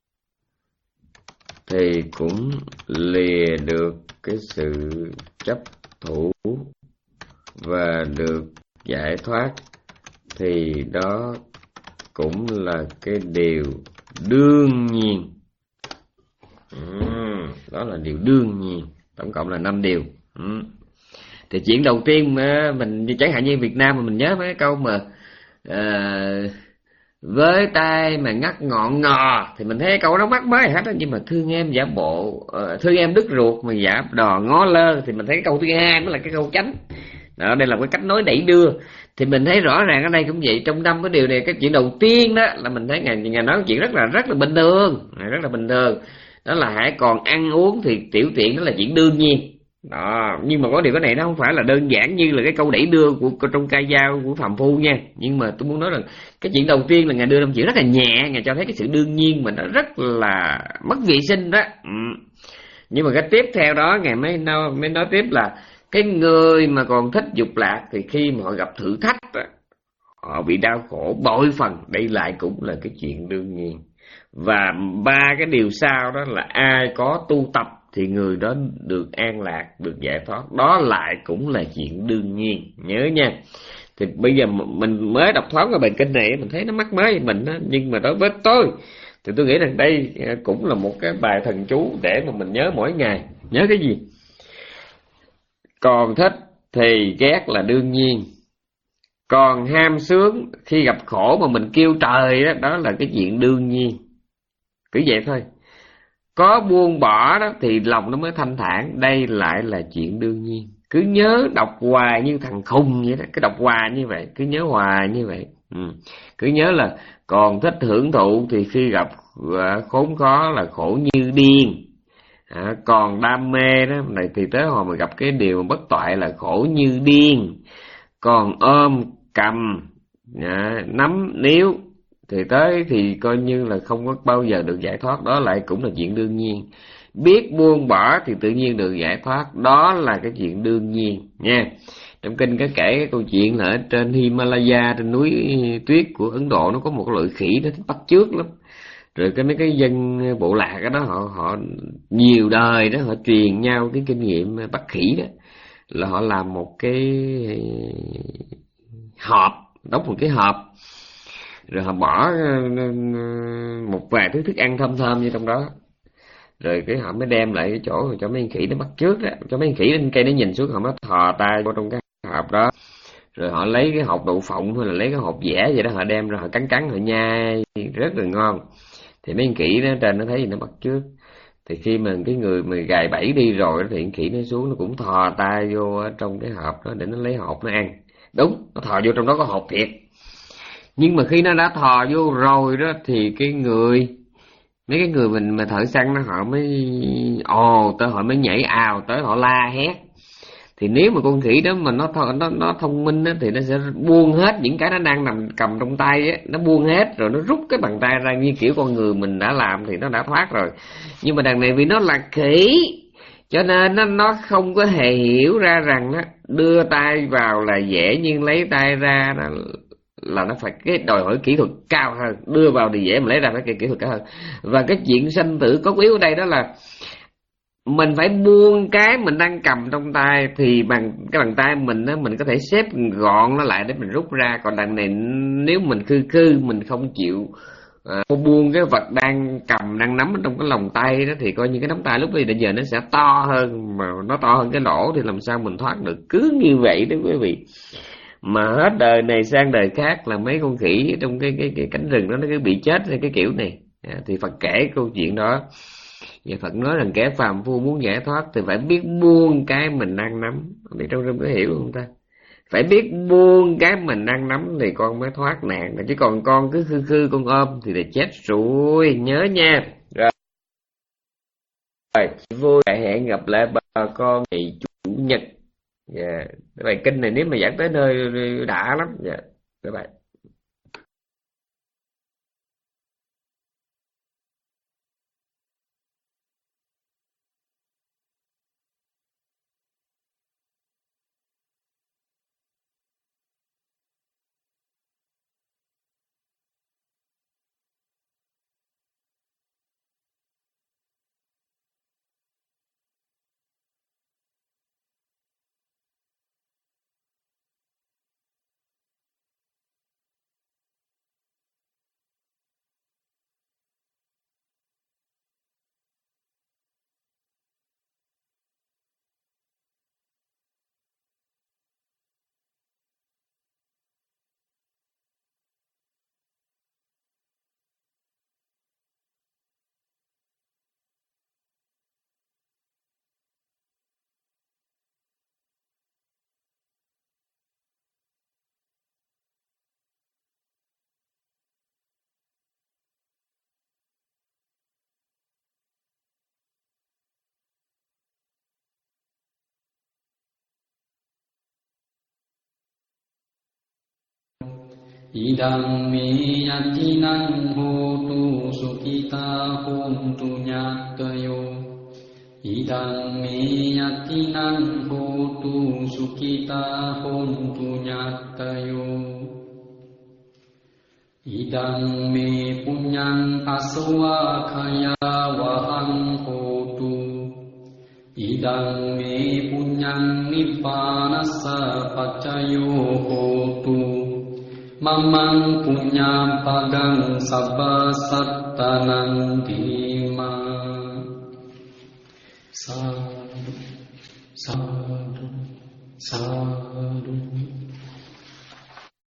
Thì cũng lìa được cái sự chấp thủ và được giải thoát, thì đó cũng là cái điều đương nhiên. Ừ, đó là điều đương nhiên. Tổng cộng là năm điều. Ừ. Thì chuyện đầu tiên mà mình chẳng hạn như Việt Nam mà mình nhớ mấy câu mà à, với tay mà ngắt ngọn ngò, thì mình thấy câu đó mắc mới hết đó. Nhưng mà thương em giả bộ, uh, thương em đứt ruột mà giả đò ngó lơ, thì mình thấy câu thứ hai mới là cái câu chánh. Đó, đây là cái cách nói đẩy đưa. Thì mình thấy rõ ràng ở đây cũng vậy. Trong năm cái điều này, cái chuyện đầu tiên đó là mình thấy ngài ngài nói chuyện rất là rất là bình thường, rất là bình thường. Đó là hãy còn ăn uống thì tiểu tiện, đó là chuyện đương nhiên. Đó, nhưng mà có điều cái này nó không phải là đơn giản như là cái câu đẩy đưa của, của trong ca dao của Phạm Phu nha. Nhưng mà tôi muốn nói là cái chuyện đầu tiên là ngài đưa ra một chuyện rất là nhẹ, ngài cho thấy cái sự đương nhiên mà nó rất là mất vệ sinh đó. Ừ. Nhưng mà cái tiếp theo đó ngài mới nói, mới nói tiếp là cái người mà còn thích dục lạc thì khi mà họ gặp thử thách đó, họ bị đau khổ bội phần. Đây lại cũng là cái chuyện đương nhiên. Và ba cái điều sau đó là ai có tu tập thì người đó được an lạc, được giải thoát. Đó lại cũng là chuyện đương nhiên. Nhớ nha. Thì bây giờ mình mới đọc thoáng qua bài kinh này, mình thấy nó mắc mới với mình đó. Nhưng mà đối với tôi thì tôi nghĩ rằng đây cũng là một cái bài thần chú để mà mình nhớ mỗi ngày. Nhớ cái gì? Còn thích thì ghét là đương nhiên. Còn ham sướng khi gặp khổ mà mình kêu trời đó, đó là cái chuyện đương nhiên. Cứ vậy thôi. Có buông bỏ đó thì lòng nó mới thanh thản. Đây lại là chuyện đương nhiên. Cứ nhớ đọc hoài như thằng khùng vậy đó. Cứ đọc hoài như vậy. Cứ nhớ hoài như vậy. Ừ. Cứ nhớ là còn thích hưởng thụ thì khi gặp khốn khó là khổ như điên. À, còn đam mê đó này thì tới hồi mà gặp cái điều mà bất toại là khổ như điên. Còn ôm cầm à, nắm níu thì tới thì coi như là không có bao giờ được giải thoát. Đó lại cũng là chuyện đương nhiên. Biết buông bỏ thì tự nhiên được giải thoát. Đó là cái chuyện đương nhiên nha. Trong kinh có kể cái câu chuyện là ở trên Himalaya, trên núi tuyết của Ấn Độ, nó có một loại khỉ nó thích bắt chước lắm. Rồi cái mấy cái dân bộ lạc đó họ họ nhiều đời đó họ truyền nhau cái kinh nghiệm bắt khỉ đó, là họ làm một cái hộp, đóng một cái hộp, rồi họ bỏ một vài thứ thức ăn thơm thơm như trong đó, rồi cái họ mới đem lại cái chỗ cho mấy con khỉ nó bắt trước đó, cho mấy con khỉ lên cây nó nhìn xuống, họ mới thò tay vô trong cái hộp đó, rồi họ lấy cái hộp đậu phộng hay là lấy cái hộp dẻ vậy đó, họ đem ra họ cắn cắn họ nhai rất là ngon. Thì mấy con khỉ nó trên nó thấy gì nó bắt trước. Thì khi mà cái người mà gài bẫy đi rồi thì con khỉ nó xuống, nó cũng thò tay vô ở trong cái hộp đó để nó lấy hộp nó ăn. Đúng, nó thò vô trong đó có hộp thiệt. Nhưng mà khi nó đã thò vô rồi đó thì cái người mấy cái người mình mà thợ săn nó họ mới ồ tới, họ mới nhảy ào tới, họ la hét. Thì nếu mà con khỉ đó mà nó nó nó thông minh á, thì nó sẽ buông hết những cái nó đang nằm cầm trong tay á, nó buông hết rồi nó rút cái bàn tay ra như kiểu con người mình đã làm thì nó đã thoát rồi. Nhưng mà đằng này vì nó là khỉ cho nên nó nó không có hề hiểu ra rằng á, đưa tay vào là dễ nhưng lấy tay ra là, là nó phải cái đòi hỏi kỹ thuật cao hơn. Đưa vào thì dễ mà lấy ra phải cái kỹ thuật cao hơn. Và cái chuyện sanh tử cốt yếu ở đây đó là mình phải buông cái mình đang cầm trong tay, thì bằng cái bàn tay mình á, mình có thể xếp gọn nó lại để mình rút ra. Còn đằng này nếu mình khư khư mình không chịu à, buông cái vật đang cầm đang nắm trong cái lòng tay đó, thì coi như cái nắm tay lúc bây giờ nó sẽ to hơn, mà nó to hơn cái lỗ thì làm sao mình thoát được. Cứ như vậy đó quý vị, mà hết đời này sang đời khác là mấy con khỉ trong cái cái, cái cánh rừng đó nó cứ bị chết theo cái kiểu này. À, thì Phật kể câu chuyện đó. Và Phật nói rằng kẻ phàm phu muốn giải thoát thì phải biết buông cái mình đang nắm. Để trong rừng có hiểu không ta? Phải biết buông cái mình đang nắm thì con mới thoát nạn. Chứ còn con cứ khư khư con ôm thì là chết rồi. Nhớ nha. Rồi, vui hẹn gặp lại bà con ngày chủ nhật. Yeah. Bài kinh này nếu mà dẫn tới nơi đã lắm. Dạ. Yeah. Bye bye. idang me yatinang hotu sukita hontu nyatayo idang me yatinang hotu sukita hontu nyatayo idang me punyang aswa khaya wahang hotu idang me punyang nippanassa paccayo hotu mamang punya pagang sabba sattanang dima sadhu sadhu sadhu